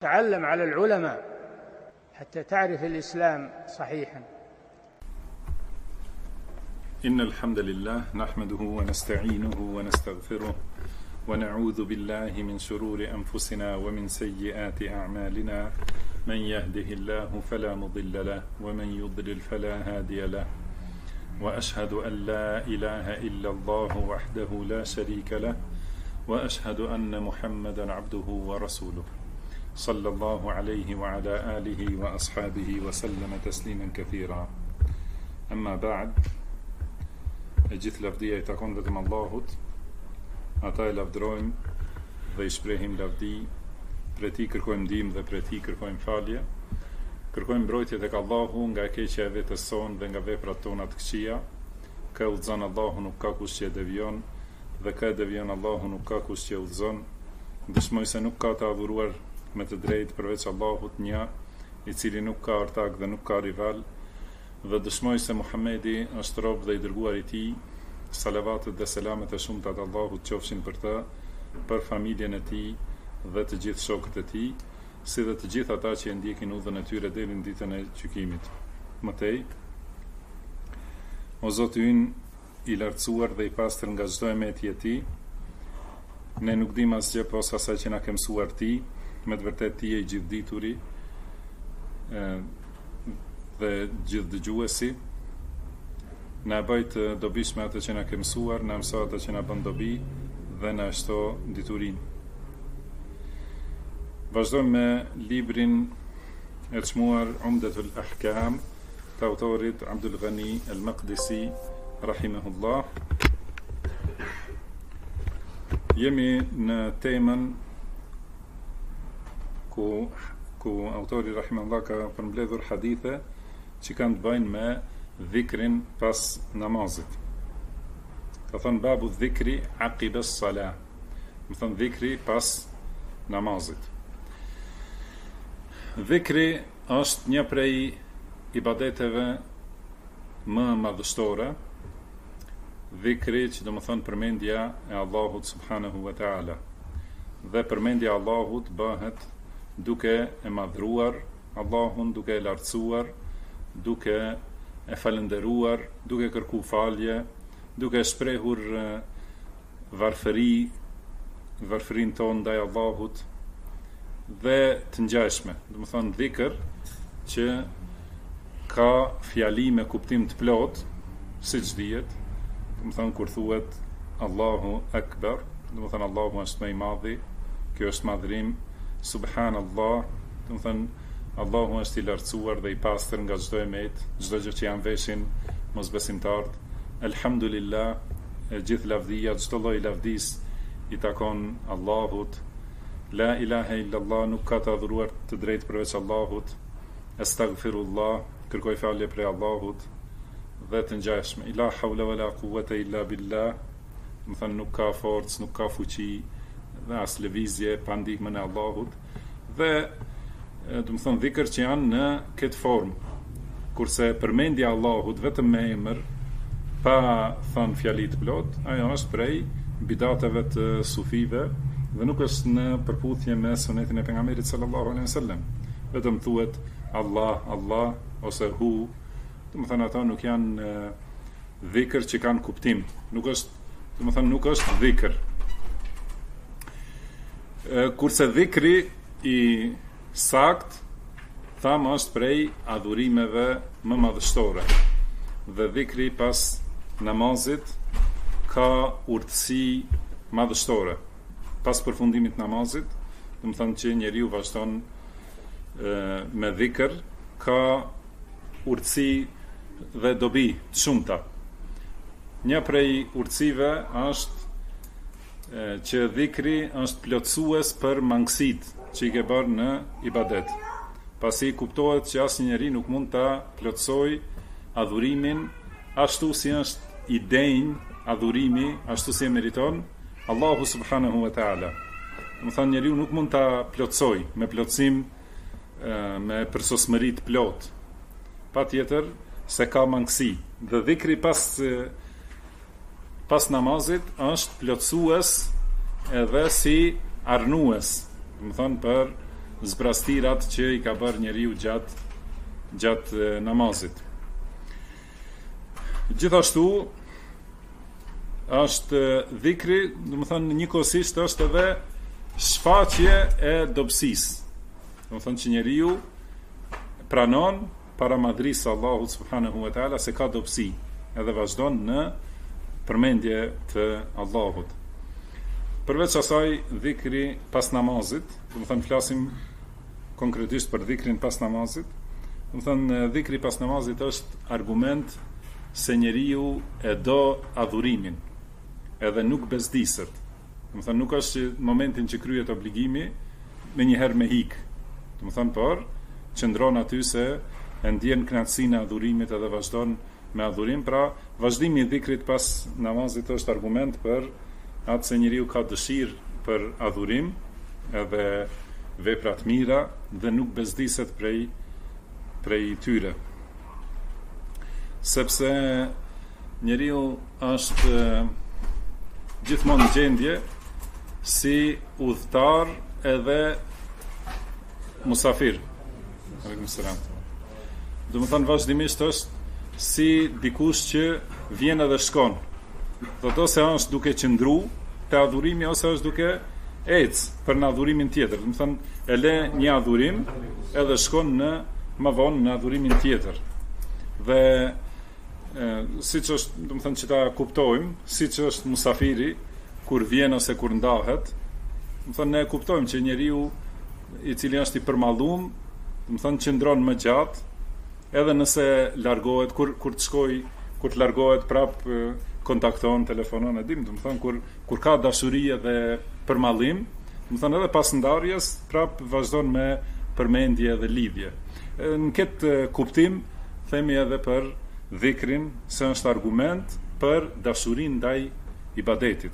تعلم على العلماء حتى تعرف الإسلام صحيحا. إن الحمد لله نحمده ونستعينه ونستغفره ونعوذ بالله من شرور أنفسنا ومن سيئات أعمالنا. من يهده الله فلا مضل له ومن يضلل فلا هادي له، وأشهد أن لا إله إلا الله وحده لا شريك له، وأشهد أن محمدا عبده ورسوله صلى الله عليه وعلى آله وأصحابه وسلم تسليما كثيرا. أما بعد، gjithë lavdia I takon vetëm Allahut. Ata e lavdrojmë dhe I shprehim lavdi, prej Tij kërkojmë ndihmë dhe prej Tij kërkojmë falje. Kërkojmë mbrojtje tek Allahu nga e keqja e vetes sonë dhe nga veprat tona të këqija. Ka udhëzon Allahu, nuk ka kush që e devion, dhe ka devion Allahu, nuk ka kush që e udhëzon. Dëshmoj se nuk ka të adhuruar me të drejtë përveç Allahut një, I cili nuk ka ortak dhe nuk ka rival, dhe dëshmoj se Muhamedi është rob dhe I dërguar I Tij. Salavatet dhe selamet e shumta të Allahut qofshin për të, për familjen e Tij dhe të gjithë shokët e Tij, si dhe të gjithë ata që e ndjekin udhën e tyre deri në ditën e gjykimit. Mëtej, o Zoti ynë I lartësuar dhe I pastër nga çdo emeti I Tij, ne nuk dim asgjë posa asaj që na ke mësuar Ti, me të vërtetë Ti je I gjithdituri dhe gjithë dëgjuesi. Na bëjt dobishme atë që na ke mësuar, na mëso atë që na bën dobi dhe na shto diturinë. Vazhdojmë me librin e çmuar Umdatul Ahkam të autorit Abdul Ghani al-Maqdisi rahimahullah. Jemi në temën ku autori rahimahullah ka përmbledhur hadithe që kanë të bëjnë me dhikrin pas namazit. Ka thënë babu dhikri aqibes salah, më thënë dhikri pas namazit. Dhikri është një prej ibadeteve më madhështore. Dhikri që do më thënë përmendja e Allahut subhanahu wa ta'ala. Dhe përmendja e Allahut bëhet duke e madhruar Allahun, duke e lartësuar, duke e falënderuar, duke kërku falje, duke shprehur varfërinë tonë ndaj Allahut dhe të ngjashme. Do të thonë dhikr që ka fjali me kuptim të plot, siç dihet. Do të thonë kur thuhet Allahu Akbar, do të thonë Allahu është më I madhi, kjo është madhrim. Subhanallah, do të thonë Allahu është I lartësuar dhe I pastër nga çdo emet, çdo gjë që janë veshin mosbesimtarët. Elhamdulillah, gjithë lavdia, çdo lloj lavdis I takon Allahut. La ilaha illallah, nuk ka të adhuruar të drejtë përveç Allahut. Astaghfirullah, kërkoj falje prej Allahut dhe të ngjashme. La hawla wala quwwata illa billah, do të thonë nuk ka forcë, nuk ka fuqi dhe as lëvizje pa ndihmën e Allahut. Dhe do të thonë dhikr që janë në këtë formë, kurse përmendja e Allahut vetëm me emër, pa thënë fjali të plot, ajo është prej bidateve të sufive dhe nuk është në përputhje me sunetin e pejgamberit sallallahu alaihi wasallam. Vetëm thuhet Allah, Allah ose hu, do të thonë ato nuk janë dhikr që kanë kuptim. Nuk është, do të thonë nuk është dhikr. Kurse dhikri I sakt, thamë është prej adhurimeve më madhështore. Dhe dhikri pas namazit ka urtësi madhështore. Pas përfundimit namazit, do të thonë që njeriu vazhdon me dhikr, ka urtësi dhe dobi të shumta. Një prej urtësive është që dhikri është plotësues për mangësitë që I ke bërë në ibadet. Pasi kuptohet që asnjë njeri nuk mund ta plotësoj adhurimin ashtu si është I denjë adhurimi, ashtu si e meriton Allahu subhanahu wa ta'ala. Do të thonë njeriu nuk mund ta plotësoj me plotësim, me përsosmëri të plot. Patjetër se ka mangësi. Dhe dhikri pas namazit është plotësues edhe si arnues, do të thonë për zbrastirat që i ka bërë njeriu gjatë namazit. Gjithashtu është dhikri, domethënë njëkohësisht është edhe shfaqje e dobësisë. Domethënë që njeriu pranon para madhrisë së Allahut subhanahu wa taala se ka dobësi, edhe vazhdon në përmendje të Allahut. Përveç asaj, dhikri pas namazit, domethënë flasim konkretisht për dhikrin pas namazit. Domethënë dhikri pas namazit është argument se njeriu e do adhurimin, edhe nuk bezdiset. Domethënë nuk është që momentin që kryet obligimi me njëherë me hik. Domethënë por qëndron aty se e ndjen kënaqësinë e adhurimit edhe vazhdon me adhurim. Pra vazhdimi i dhikrit pas namazit është argument për atë se njeriu ka dëshirë për adhurim edhe vepra të mira dhe nuk bezdiset prej tyre. Sepse njeriu është gjithmonë në gjendje si udhëtar edhe musafir. Aleikum selam. Domethënë vazhdimisht është si dikush që vjen edhe shkon. Do të ose është duke qëndru te adhurimi ose është duke për në adhurimin tjetër. Domethënë e le një adhurim edhe shkon më vonë në adhurimin tjetër. Dhe siç është, domethënë që ta kuptojmë, siç është musafiri kur vjen ose kur ndahet, domethënë ne kuptojmë që njeriu i cili është i përmallum, domethënë qëndron më gjatë, edhe nëse largohet, kur të shkoj, kur të largohet prap kontakton, telefonon, e dim, domethënë kur ka dashuri dhe përmallim, domethënë edhe pas ndarjes prap vazhdon me përmendje dhe lidhje. Në këtë kuptim themi edhe për dhikrin se është argument për dashurinë ndaj ibadetit.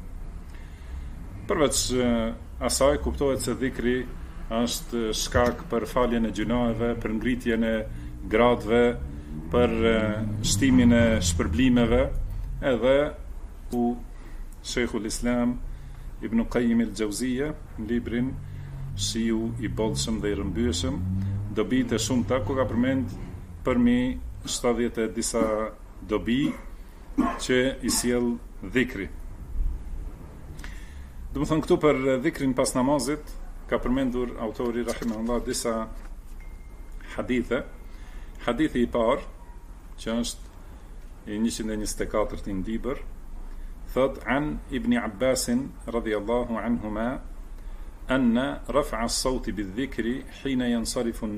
Përveç asaj kuptohet se dhikri është shkak për faljen e gjunaheve, për ngritjen e gradëve, për shtimin e shpërblimeve, edhe u Sheikhul Islam Ibn Qayyim al-Jauziyja në librin Shiu i bollshëm dhe i rrëmbyeshëm, dobitë e shumta ku ka përmend përmi 70 e disa dobi që i sjell dhikri. Domethënë këtu për dhikrin pas namazit ka përmendur autori rahimahullah disa hadithe. Hadithi i parë, që është i 124 i libër, thot an Ibn Abbas radhiyallahu anhuma anna raf'a as-sawti bi-dhikri hina yansarifu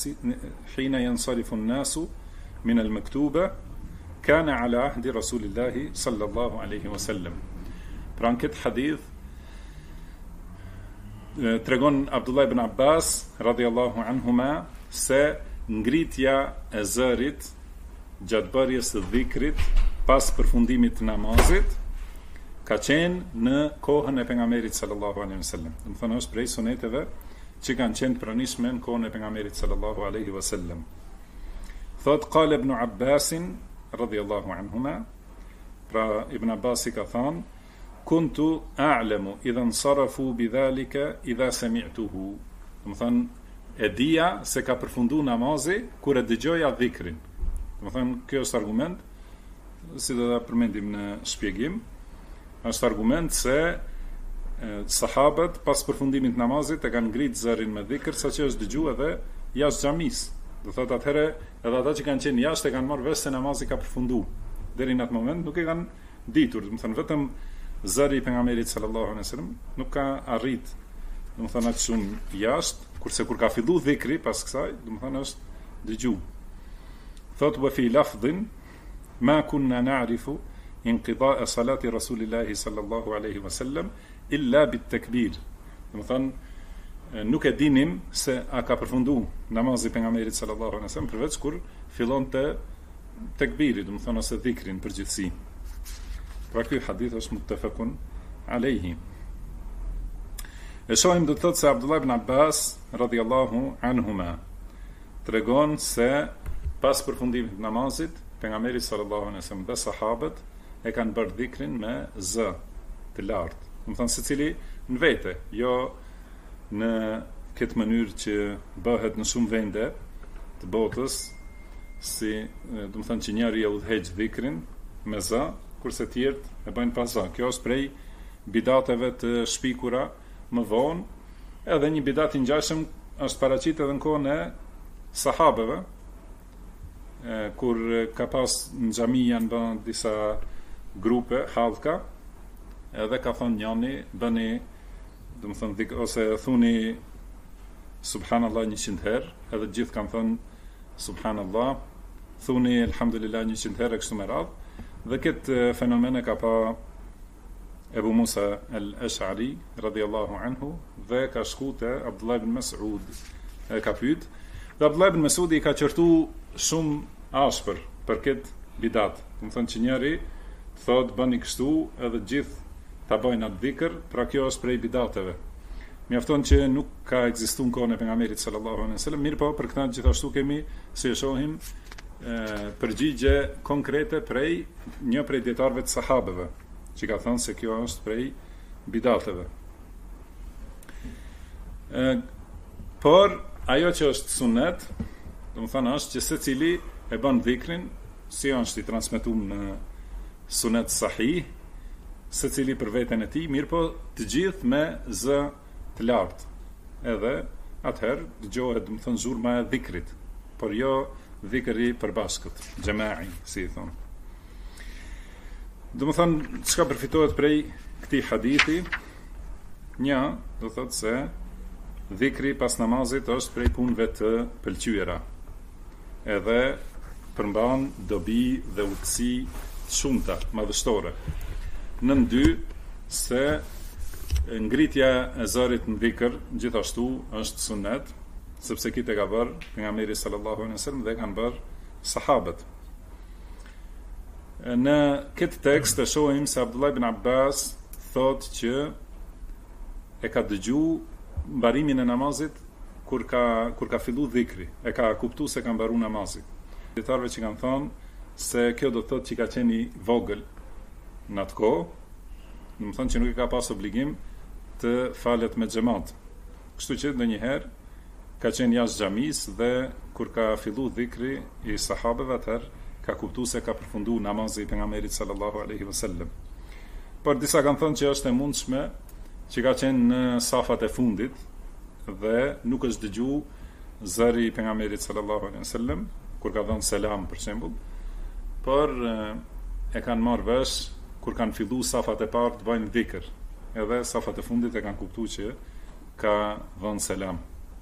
an-nasu min al-maktuba kana ala ahdi Rasulillahi sallallahu alaihi wasallam. Pra në këtë hadith tregon Abdullah ibn Abbas radhiyallahu anhuma se ngritja e zërit gjatë bërjes së dhikrit pas përfundimit të namazit ka qenë në kohën e pejgamberit sallallahu alaihi wasallam. Domethënë është prej suneteve që kanë qenë pranishme në kohën e pejgamberit sallallahu alaihi wasallam. Thot qala ibn Abbas radhiyallahu anhuma, pra Ibn Abbas ka thënë kuntu a'lamu idha nsarafu bidhalika idha sami'tuhu. Domethënë e dija se ka përfunduar namazi kur e dëgjoja dhikrin. Domethënë kjo është argument, si do ta përmendim në shpjegim, është argument se sahabët pas përfundimit të namazit e kanë ngrit zërin me dhikr saqë është dëgjuar edhe jashtë xhamis. Do thotë atëherë edhe ata që kanë qenë jashtë e kanë marrë vesh se namazi ka përfunduar. Deri në atë moment nuk e kanë ditur, domethënë vetëm zëri i pejgamberit sallallahu alaihi wasallam nuk ka arrit, domethënë atë shumë jashtë, kurse kur ka filluar dhikri pas kësaj, domethënë është dëgjuar. Thot wa fi lafdhin ma kunna na'rifu inqida'a salati rasulillahi sallallahu alaihi wasallam illa bit-takbir. Domethënë nuk e dinim se a ka përfunduar namazi pejgamberit sallallahu alaihi wasallam përveç kur fillonte tekbiri, domethënë ose dhikrin përgjithësi. Pra ky hadith është muttafaqun alayhi. E shohim do të thotë se Abdullah ibn Abbas radhiyallahu anhuma tregon se pas përfundimit të namazit pejgamberi sallallahu alaihi wasallam dhe sahabët e kanë bërë dhikrin me z të lartë. Domethënë secili në vete, jo në këtë mënyrë që bëhet në shumë vende të botës, si do të thonë që njëri e udhëheq dhikrin me za, kurse tjerët e bëjnë pa za. Kjo është prej bidateve të shpikura më vonë, edhe një bidat i ngjashëm është paraqitur edhe në kohën e sahabeve, kur ka pas në xhami janë bën disa grupe, hallka, edhe ka thonë njëri, bëni, do të thonë ose thuni subhanallah 100 herë, edhe gjithë kanë thënë subhanallah, thuni alhamdulillah 100 herë kështu me radhë. Dhe këtë fenomen e ka pa Ebu Musa al-Ash'ari radhiyallahu anhu dhe ka shku te Abdullah ibn Mas'ud e ka pyet. Dhe Abdullah ibn Mas'ud i ka qërtu shumë ashpër për këtë bidat. Do të thonë që njëri thot bëni kështu edhe gjithë ta bëjnë atë dhikr, pra kjo është prej bidateve. Mjafton që nuk ka ekzistuar në kohën e pejgamberit sallallahu alaihi wasallam, mirë po për këtë gjithashtu kemi, si e shohim, përgjigje konkrete prej një prej dietarëve të sahabeve, që ka thënë se kjo është prej bidateve. Por ajo që është sunet, do të thonë është që secili e bën dhikrin, si është i transmetuar në sunet sahih, secili për veten e tij, mirë po të gjithë me z të lartë. Edhe atëherë dëgohet, do të thonë, zhurma e dhikrit, por jo dhikri përbashkët, xhamai, si i thonë. Do të thonë, çka përfitohet prej këtij hadithi? Një, do thotë se dhikri pas namazit është prej punëve të pëlqyera. Edhe përmban dobi dhe udhësi të shumta, madhështore. Nën dy, se ngritja e zërit në dhikr gjithashtu është sunet, sepse këtë e ka bërë pejgamberi sallallahu alaihi wasallam dhe kanë bërë sahabët. Në këtë tekst e shohim se Abdullah ibn Abbas thot që e ka dëgju mbarimin e namazit kur ka fillu dhikri, e ka kuptu se ka mbaru namazit. Dietarëve që kanë thonë se kjo do të thotë që ka qenë i vogël në atë kohë, do të thonë që nuk e ka pas obligim të falet me xhamat. Kështu që ndonjëherë ka qenë jashtë xhamis dhe kur ka fillu dhikri i sahabeve, atëherë ka kuptu se ka përfundu namazi i pejgamberit sallallahu alaihi wasallam. Por disa kanë thënë që është e mundshme që ka qenë në safat e fundit dhe nuk është dëgju zëri i pejgamberit sallallahu alaihi wasallam kur ka dhënë selam për shembull, por e kanë marrë vesh kur kanë fillu safat e parë të bëjnë dhikr, edhe safat e fundit e kanë kuptuar që ka dhënë selam.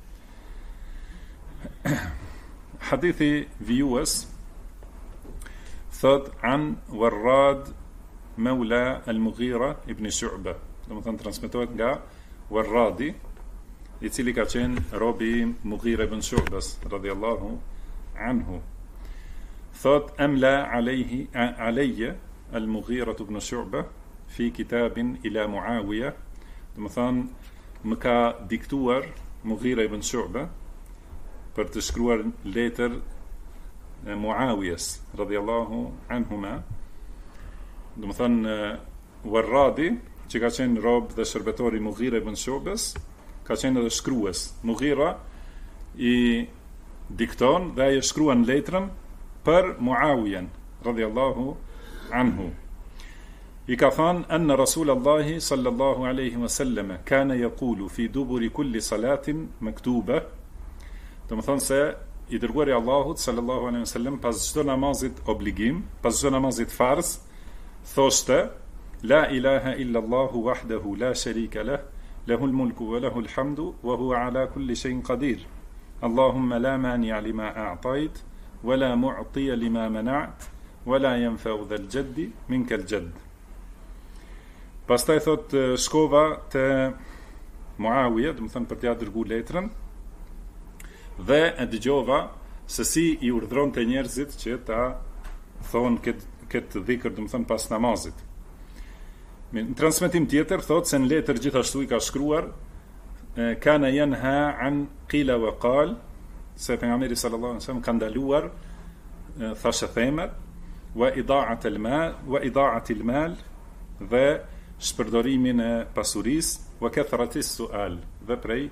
Hadithi vijues thot an Warrad Mawla al-Mughira ibn Shu'ba, do të thonë transmetohet nga Warradi, i cili ka qenë robi i Mughira ibn Shu'bas radhiyallahu anhu. Thot amla alayya al-Mughira ibn Shu'ba fi kitabin ila Muawiya, do të thonë më ka diktuar Mughira ibn Shu'ba për të shkruar letër Muawiyes radhiyallahu anhuma. Do të thonë Warradi, që ka qenë rob dhe shërbetori Mughira ibn Shu'bas, ka qenë edhe shkrues. Mughira i dikton dhe ai e shkruan letrën për Muawiyen radhiyallahu anhu. I ka thënë anna Rasulullahi sallallahu alaihi wasallam kana yaqulu fi duburi kulli salatin maktuba. Do të thonë se i dërguari i Allahut sallallahu alaihi wasallam pas çdo namazit obligim, pas çdo namazit farz, thoshte la ilaha illa Allahu wahdahu la sharika lah, lahul mulku wa lahul hamdu wa huwa ala kulli shay'in qadir. Allahumma la mani'a lima a'tayt wa la mu'tiya lima mana'at wa la yanfa'u dhal jaddi minkal jadd. Pastaj thot shkova te Muawiya, do të thonë për t'ia dërguar letrën, dhe e dëgjova se si i urdhronte njerëzit që ta thonë këtë dhikr, do të thonë pas namazit. Në transmetim tjetër thot se në letër gjithashtu i ka shkruar kana yanha an qila wa qal, se pejgamberi sallallahu alaihi wasallam ka ndaluar thashë themet, wa ida'at al-mal dhe shpërdorimin e pasurisë, wa kathrati su'al, dhe prej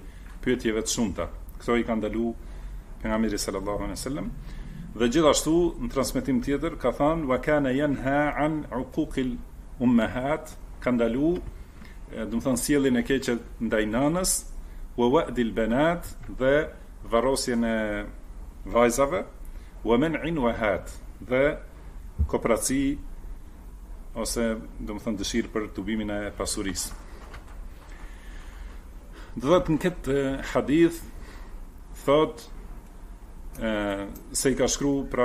pyetjeve të shumta. Këto i ka ndalu pejgamberi sallallahu alaihi wasallam. Dhe gjithashtu në transmetim tjetër ka thënë wa kana yanha an uquqil ummahat, ka ndalu, do të thonë sjelljen e keqe ndaj nënës, wa wa'dil banat, dhe varrosjen e vajzave, wa man'in wahat, dhe kooperaci ose do të thonë dëshirë për tubimin e pasurisë. Do të në këtë hadith thot se i ka shkru pra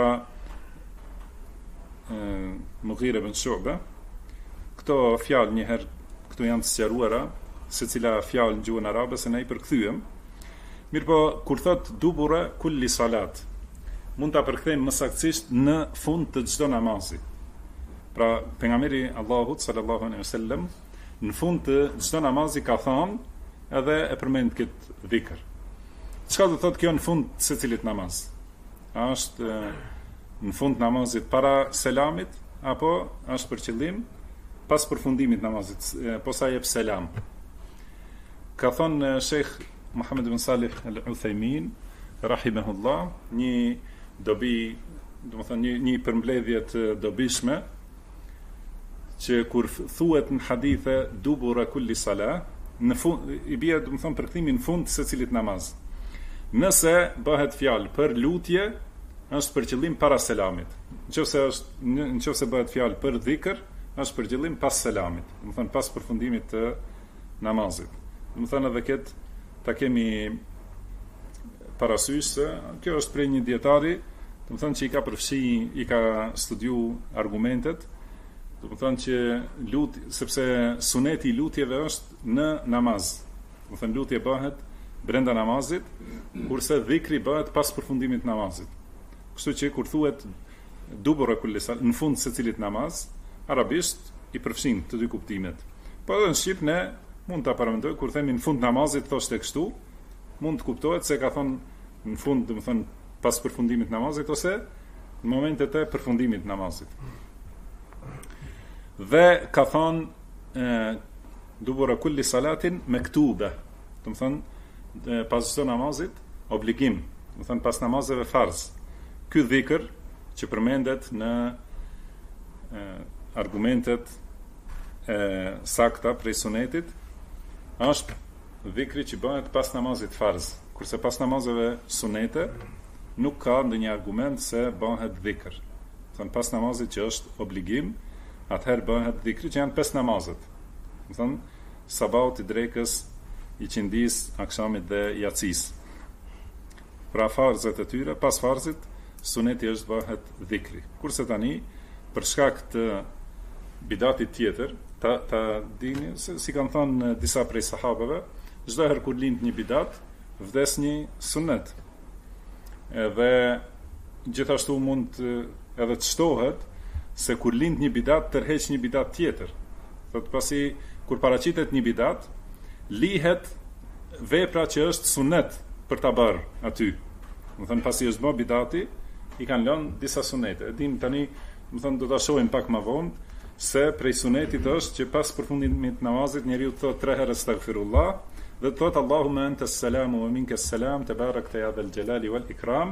Mughira ibn Shu'ba. Këto fjalë njëherë këtu janë të sqaruara, se cila fjalë në gjuhën arabe se ne i përkthyem. Mirë po, kur thot dubura kulli salat, mund ta përkthejmë më saktësisht në fund të çdo namazi. Pra pejgamberi Allahut sallallahu alaihi wasallam në fund të çdo namazi ka thënë, edhe e përmend këtë dhikr. Çka do thotë kjo në fund të secilit namaz? A është në fund namazit para selamit, apo është për qëllim pas përfundimit namazit, posa jep selam? Ka thonë Sheikh Muhammad ibn Salih al-Uthaymin rahimahullah, një dobi, do të thonë një përmbledhje të dobishme, që kur thuhet në hadithe dubura kulli salah, në fund i bie, do të thonë, përkthimi në fund të secilit namaz. Nëse bëhet fjalë për lutje, është për qëllim para selamit. Nëse bëhet fjalë për dhikr, është për qëllim pas selamit, do të thonë pas përfundimit të namazit. Do të thonë edhe këtë ta kemi parasysh se kjo është prej një dietari, do të thonë që i ka përfshi, i ka studiu argumentet. Do të thonë që sepse suneti i lutjeve është në namaz. Do të thonë lutje bëhet brenda namazit, kurse dhikri bëhet pas përfundimit të namazit. Kështu që kur thuhet dubura kulli salat në fund të secilit namaz, arabisht i përfshin të dy kuptimet. Po edhe në shqip ne mund ta paramendoj kur themi në fund namazit thoshte kështu, mund të kuptohet se ka thonë në fund, do të thonë pas përfundimit të namazit, ose në momentet e përfundimit të namazit. Dhe ka thonë dubura kulli salatin mektube, do të thonë pas çdo namazit obligim, do të thonë pas namazeve farz. Ky dhikr që përmendet në argumentet sakta prej sunetit është dhikri që bëhet pas namazit farz, kurse pas namazeve sunete nuk ka ndonjë argument se bëhet dhikr. Do të thonë pas namazit që është obligim, atëherë bëhet dhikri që janë 5 namazet. Do të thonë sabahut, i drekës, i qindis, akşamit dhe yacis. Pra farzet e tyre, pas farzit, suneti është bëhet dhikri. Kurse tani, për shkak të bidatit tjetër, ta dini, si kanë thënë disa prej sahabeve, çdo herë kur lind një bidat, vdes një sunet. Edhe gjithashtu mund edhe të shtohet se kur lind një bidat, tërheq një bidat tjetër. Thot pasi kur paraqitet një bidat, lihet vepra që është sunet për ta bërë aty. Do thënë pasi është bë bidati, i kanë lënë disa sunete. Dim tani, do thënë do ta shohim pak më vonë se prej sunetit është që pas përfundimit të namazit njeriu të thotë 3 herë astaghfirullah dhe të thotë Allahumma anta as-salamu wa minka as-salam tabarakta ya dhal jalali wal ikram.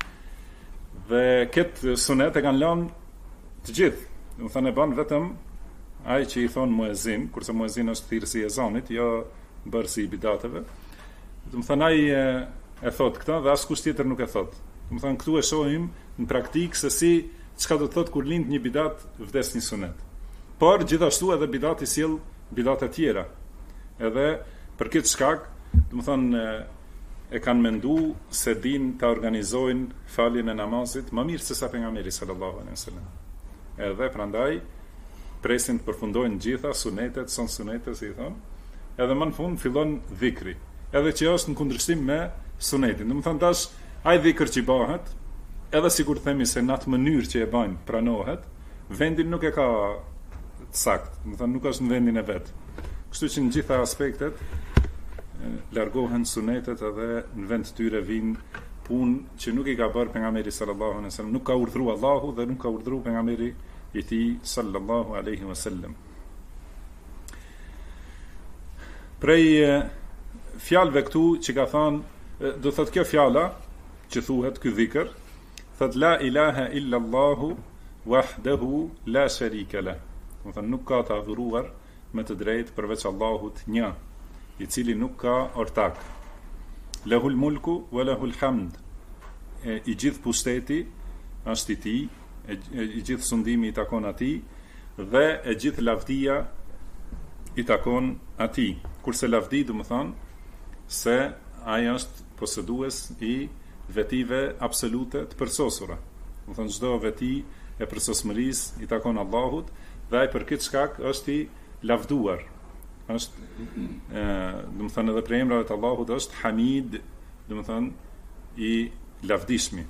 Dhe këtë sunet e kanë lënë të gjithë. Do thënë e bën vetëm ai që i thon muezin, kurse muezin është thirrësi i ezanit, jo bërësi i bidateve. Do thënë ai e thot këtë dhe askush tjetër nuk e thot. Do thënë këtu e shohim në praktikë se si çka do të thot kur lind një bidat, vdes një sunet. Por gjithashtu edhe bidati sjell bidate tjera. Edhe për këtë shkak, do thënë e kanë mendu se din ta organizojnë faljen e namazit më mirë se sa pejgamberi sallallahu alaihi wasallam. Edhe prandaj presin të përfundojnë gjitha sunetet, son sunetet, si i thonë, edhe më në fund fillon dhikri, edhe që është në kundërshtim me sunetin. Do të thonë tash, ai dhikr që bëhet, edhe sikur themi se në atë mënyrë që e bëjnë pranohet, vendin nuk e ka sakt, do të thonë nuk është në vendin e vet. Kështu që në gjitha aspektet largohen sunetet edhe në vend të tyre vinë punë që nuk i ka bërë pejgamberi sallallahu alaihi wasallam, nuk ka urdhëruar Allahu dhe nuk ka urdhëruar pejgamberi i tij sallallahu alaihi wasallam. Prej fjalëve këtu që ka thënë, do thot kjo fjala që thuhet ky dhikr, thot la ilaha illa Allahu wahdahu la sharika lah. Do thënë nuk ka të adhuruar me të drejtë përveç Allahut një, i cili nuk ka ortak. Lahul mulku wa lahul hamd. I gjithë pushteti është i tij, i gjithë sundimi i takon atij dhe e gjithë lavdia i takon atij. Kurse lavdi do të thonë se ai është posedues i vetive absolute të përsosura. Do të thonë çdo veti e përsosmërisë i takon Allahut dhe ai për këtë shkak është i lavduar. Është do të thonë edhe për emrat e Allahut është Hamid, do të thonë i lavdishmi.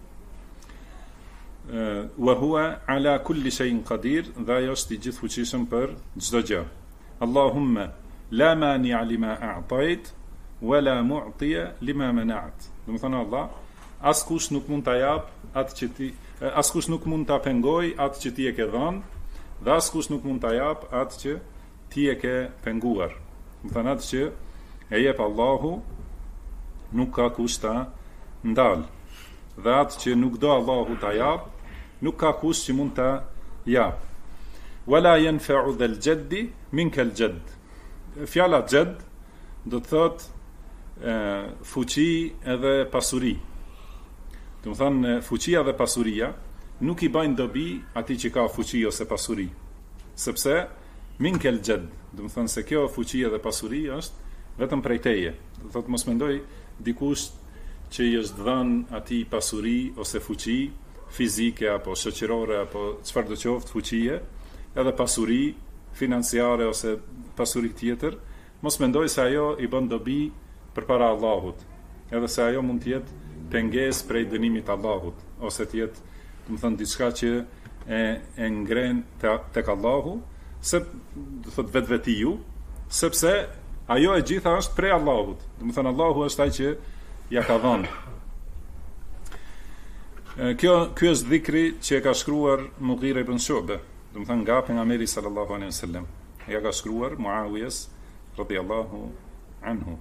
Wa huwa ala kulli shay'in qadir, dhe ai është i gjithfuqishëm për çdo gjë. Allahumma la mani'a lima a'tait wa la mu'tiya lima mana'at. Do të thonë Allah, askush nuk mund ta jap atë që ti, askush nuk mund ta pengoj atë që ti e ke dhënë, dhe askush nuk mund ta jap atë që ti e ke penguar. Do të thonë atë që e jep Allahu nuk ka kush ta ndal, dhe atë që nuk do Allahu ta jap nuk ka kush që mund ta jap. Wala yanfa'u dhal jaddi minka al jadd. Fjala jadd do të thot fuqi edhe pasuri. Do të thonë fuqia dhe pasuria nuk i bajnë dobi atij që ka fuqi ose pasuri, sepse minka al jadd, do të thonë se kjo fuqi dhe pasuri është vetëm prej teje. Do të thotë mos mendoj dikush që i është dhënë atij pasuri ose fuqi fizike apo shoqërore apo çfarë do qoftë fuqie, edhe pasuri financiare ose pasuri tjetër, mos mendoj se ajo i bën dobi përpara Allahut, edhe se ajo mund të jetë pengesë prej dënimit të Allahut, ose të jetë, do të thonë, diçka që e ngren tek Allahu, se do thotë vetvetiu, sepse ajo e gjitha është prej Allahut. Do të thonë Allahu është ai që ja ka dhënë. Ky është dhikri që e ka shkruar Mughira ibn Shu'ba, do të thonë nga pejgamberi sallallahu alaihi wasallam. Ja ka shkruar Muawiyes radhiyallahu anhu.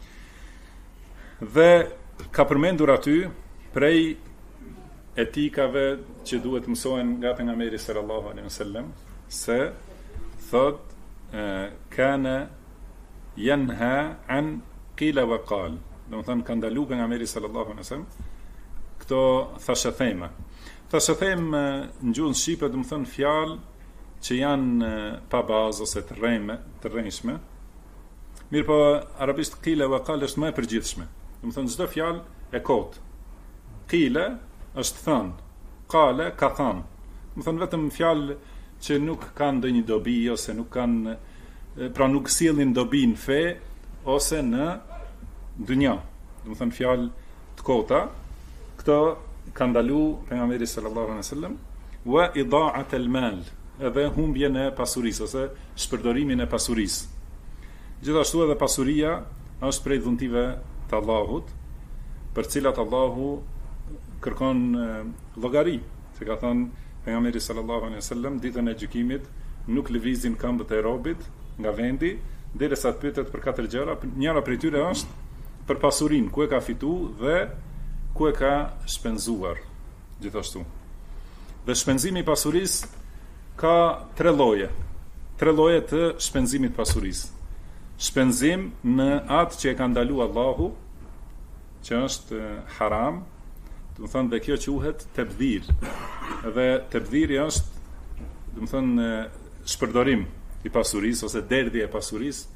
Dhe ka përmendur aty prej etikave që duhet mësohen nga pejgamberi sallallahu alaihi wasallam, se thot kana yanha an qila wa qal. Do të thonë ka ndalu pejgamberi sallallahu alaihi wasallam këto thashëtheme. Thashëtheme në gjuhën shqipe do të thonë fjalë që janë pa bazë ose të rrënjshme. Mirë po arabisht qila wa qal është më e përgjithshme. Do të thonë çdo fjalë e kotë. Qila është thënë, qala ka thënë. Do të thonë vetëm fjalë që nuk kanë ndonjë dobi ose nuk kanë, pra nuk sjellin dobi në fe ose në dunja. Do të thonë fjalë të kota. Këto kanë ndalu pejgamberi sallallahu alaihi wasallam, wa ida'at al-mal, edhe humbjen e pasurisë ose shpërdorimin e pasurisë. Gjithashtu edhe pasuria është prej dhuntive të Allahut, për cilat Allahu kërkon llogari. Se ka thënë pejgamberi sallallahu alaihi wasallam, ditën e gjykimit nuk lëvizin këmbët e robit nga vendi derisa të pyetet për 4 gjëra. Njëra prej tyre është për pasurinë, ku e ka fituar dhe ku e ka shpenzuar. Gjithashtu. Dhe shpenzimi i pasurisë ka 3 lloje. 3 lloje të shpenzimit pasurisë. Shpenzim në atë që e ka ndaluar Allahu, që është haram, do të thonë dhe kjo quhet tebdhir. Dhe tebdhiri është, do të thonë, shpërdorim i pasurisë ose derdhje e pasurisë,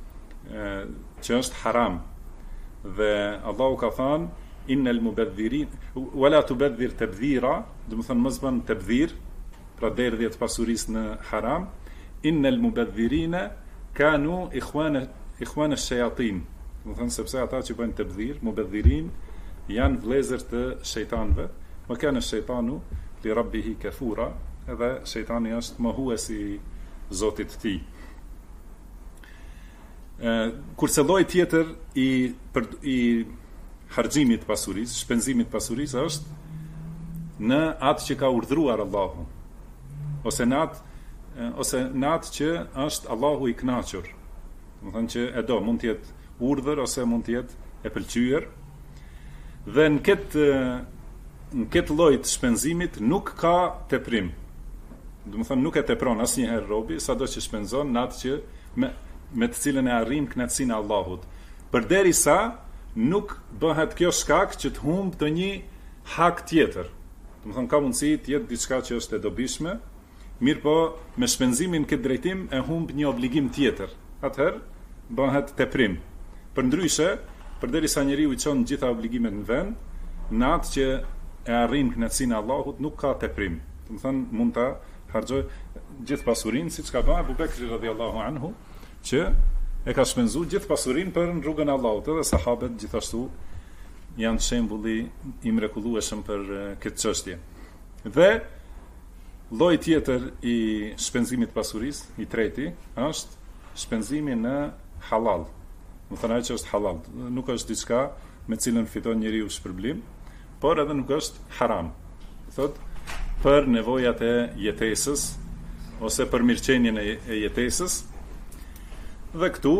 që është haram. Dhe Allahu ka thënë innal mubadhirin wala tubadhir tabdhira, do të thonë mos bën tabdhir, pra derdhje të pasurisë në haram. Innal mubadhirina kanu ikhwana ash-shayatin. Do të thonë sepse ata që bëjnë tabdhir, mubadhirin, janë vëllezër të shejtanëve. Wa kana ash-shaytanu li rabbih kafura, edhe shejtani është mohuesi i Zotit të tij. Kurse lloji tjetër i harxhimit pasurisë, shpenzimit pasurisë është në atë që ka urdhëruar Allahu, ose në atë që është Allahu i kënaqur. Do të thonë që e do, mund të jetë urdhër ose mund të jetë e pëlqyer. Dhe në këtë lloj të shpenzimit nuk ka teprim. Do të thonë nuk e tepron asnjëherë robi sado që shpenzon në atë që me të cilën e arrin kënaqësinë e Allahut. Përderisa nuk bëhet kjo shkak që të humb të një hak tjetër. Do të thonë ka mundësi të jetë diçka që është e dobishme, mirë po me shpenzimin këtë drejtim e humb një obligim tjetër. Atëherë bëhet teprim. Përndryshe, përderisa njeriu i çon gjitha obligimet në vend, në atë që e arrin kënaqësinë e Allahut nuk ka teprim. Do të thonë mund ta harxoj gjithë pasurinë siç ka bërë Abu Bekri radhiyallahu anhu, që e ka shpenzuar gjithë pasurinë për në rrugën e Allahut, edhe sahabët gjithashtu janë shembulli i mrekullueshëm për këtë çështje. Dhe lloji tjetër i shpenzimit të pasurisë, i treti, është shpenzimi në halal. Do të thonë që është halal, nuk është diçka me cilën fiton njeriu shpërblim, por edhe nuk është haram. Thotë për nevojat e jetesës ose për mirëqenien e jetesës. Dhe këtu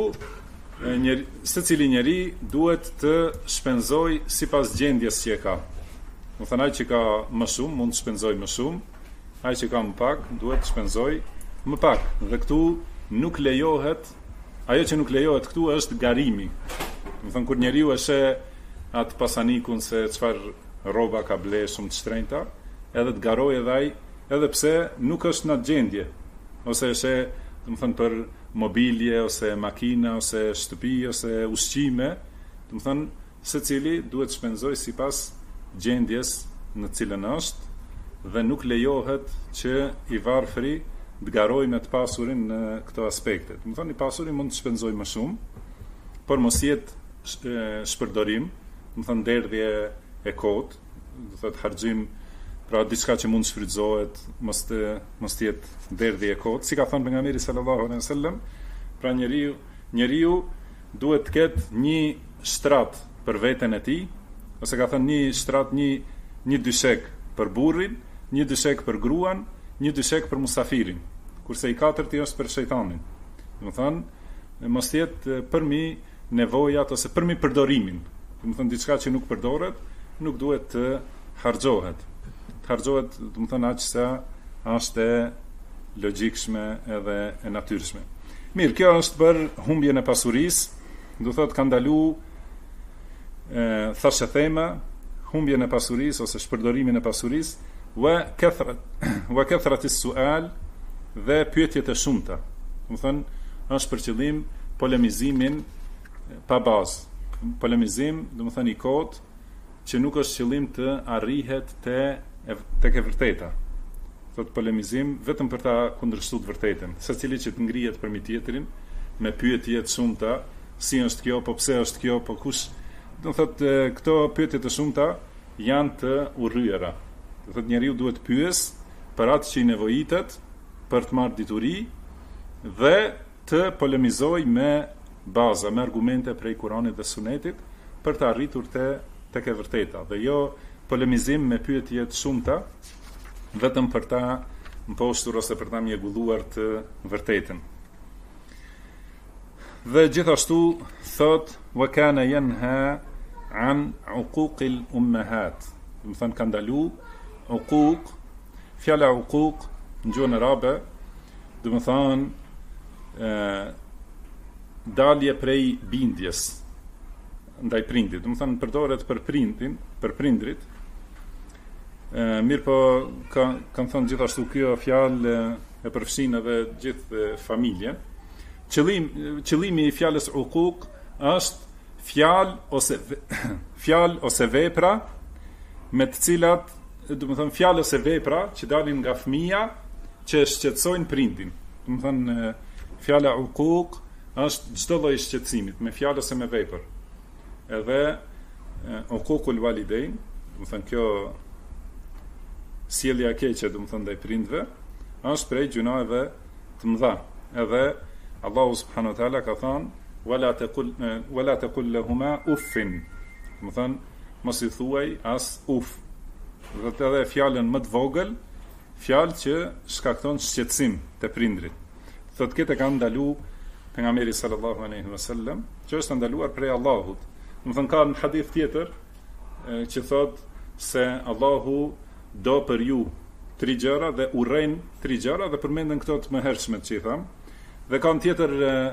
secili njeri duhet të shpenzoj sipas gjendjes që e ka. Do të thonë ai që ka më shumë mund të shpenzoj më shumë, ai që ka më pak duhet të shpenzoj më pak. Dhe këtu nuk lejohet, ajo që nuk lejohet këtu është garimi. Do të thonë kur njeriu e sheh atë pasanikun se çfarë rroba ka ble shumë të shtrenjta, edhe të garoj edhe ai, edhe pse nuk është në gjendje, ose është, do të thënë për mobilje ose makina ose shtëpi ose ushqime, do të thënë secili duhet shpenzoj sipas gjendjes në cilën është dhe nuk lejohet që i varfri të garoj me të pasurin në këto aspekte. Do të thënë i pasuri mund të shpenzoj më shumë, por mos jetë shpërdorim, do të thënë derdhje e kotë, do të thotë harxhim. Pra diçka që mund shfrytëzohet, mos të jetë derdhje e kotë. Si ka thënë pejgamberi sallallahu alejhi dhe sellem, pra njeriu duhet të ketë një shtrat për veten e tij, ose ka thënë një shtrat, një dyshek për burrin, një dyshek për gruan, një dyshek për musafirin, kurse i katërti është për shejtanin. Do të thonë mos të jetë përmi nevojat ose përmi përdorimin. Do të thonë diçka që nuk përdoret, nuk duhet të harxhohet. Harxhohet, do të thonë aq sa është e logjikshme edhe e natyrshme. Mirë, kjo është për humbjen e pasurisë, do thotë ka ndalu thashë thema humbjen e pasurisë ose shpërdorimin e pasurisë wa kathrat as-su'al dhe pyetjet e shumta. Do thonë është për qëllim polemizimin pa bazë. Polemizim, do të thonë i kotë që nuk është qëllim të arrihet tek e vërteta. Thot polemizim vetëm për ta kundërshtuar të vërtetën. Secili që të ngrihet përmi tjetrin me pyetje të shumta, si është kjo, po pse është kjo, po kush. Do thotë këto pyetje të shumta janë të urryera. Do thotë njeriu duhet pyes për atë që i nevojitet për të marrë dituri dhe të polemizoj me baza, me argumente prej Kuranit dhe Sunetit për të arritur tek e vërteta, dhe jo polemizim me pyetje të shumta vetëm për ta mposhtur ose për ta mjegulluar të vërtetën. Dhe gjithashtu thot wa kana yanha an uquqil ummahat. Do të thonë ka ndalu uquq, fjala uquq në gjuhën arabe do të thonë dalje prej bindjes ndaj prindit. Do të thonë përdoret për prindin, për prindrit. Mirë po kanë thënë gjithashtu kjo fjalë e përfshin edhe gjithë familjen. Qëllimi i fjalës uquq është fjalë ose vepra me të cilat, do të thonë fjalë ose vepra që dalin nga fëmia që shqetësojnë prindin. Do të thonë fjala uquq është çdo lloj shqetësimit me fjalë ose me vepër. Edhe uququl walidain, do të thonë kjo sjellja e keqe, do të thonë ndaj prindve, është prej gjunave të mëdha. Edhe Allahu subhanahu wa taala ka thënë wala taqul lahuma uffin. Do të thonë mos i thuaj as uf. Do të edhe fjalën më të vogël, fjalë që shkakton shqetësim te prindrit. Thotë këtë kanë ndalu pejgamberi sallallahu alaihi wasallam, që është ndaluar prej Allahut. Do të thonë ka një hadith tjetër që thot se Allahu do për ju 3 gjëra dhe urrejn 3 gjëra dhe përmenden këto të mëhershmet që i tham. Dhe ka një tjetër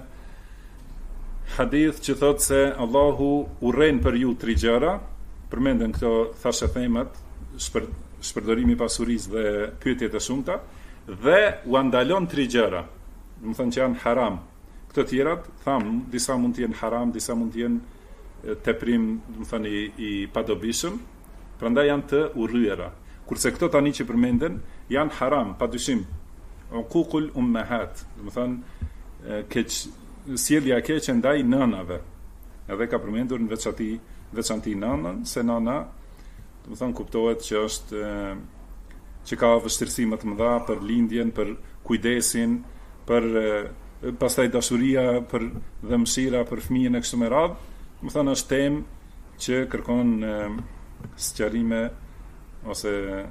hadith që thot se Allahu urrejn për ju 3 gjëra, përmenden këto thashë themat, shpërdorimi i pasurisë dhe pyetjet e shumta, dhe u ndalon 3 gjëra. Do të thonë që janë haram. Këto tjerat, tham, disa mund të jenë haram, disa mund të jenë teprim, do të thonë i padobishëm, prandaj janë të urryera. Kurse këto tani që përmenden janë haram, padyshim. Uququl ummahat, do të thonë sjellja e keqe ndaj nënave. Edhe ka përmendur në veçanti nënën, se nëna, do të thonë kuptohet që është që ka vështirësi më të mëdha për lindjen, për kujdesin, për pastaj dashuria për dhe mëshira për fëmijën e kështu me radhë. Do të thonë është temë që kërkon sqarime ose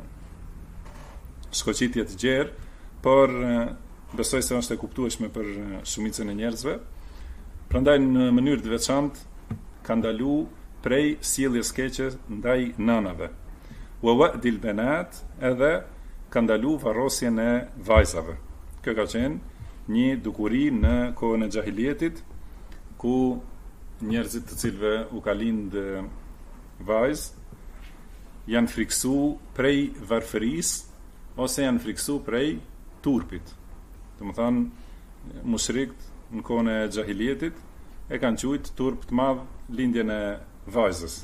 shkoqitje të gjerë, por besoj se është e kuptueshme për shumicën e njerëzve. Prandaj në mënyrë të veçantë ka ndalu prej sjelljes keqe ndaj nënave. Wa wa'dil banat, edhe ka ndalu varrosjen e vajzave. Kjo ka qenë një dukuri në kohën e xahilietit, ku njerëzit të cilëve u ka lind vajzë janë friksu prej varfërisë ose janë friksu prej turpit. Do të thonë mushrikët në kohën e xahilietit e kanë quajtur turp të madh lindjen e vajzës.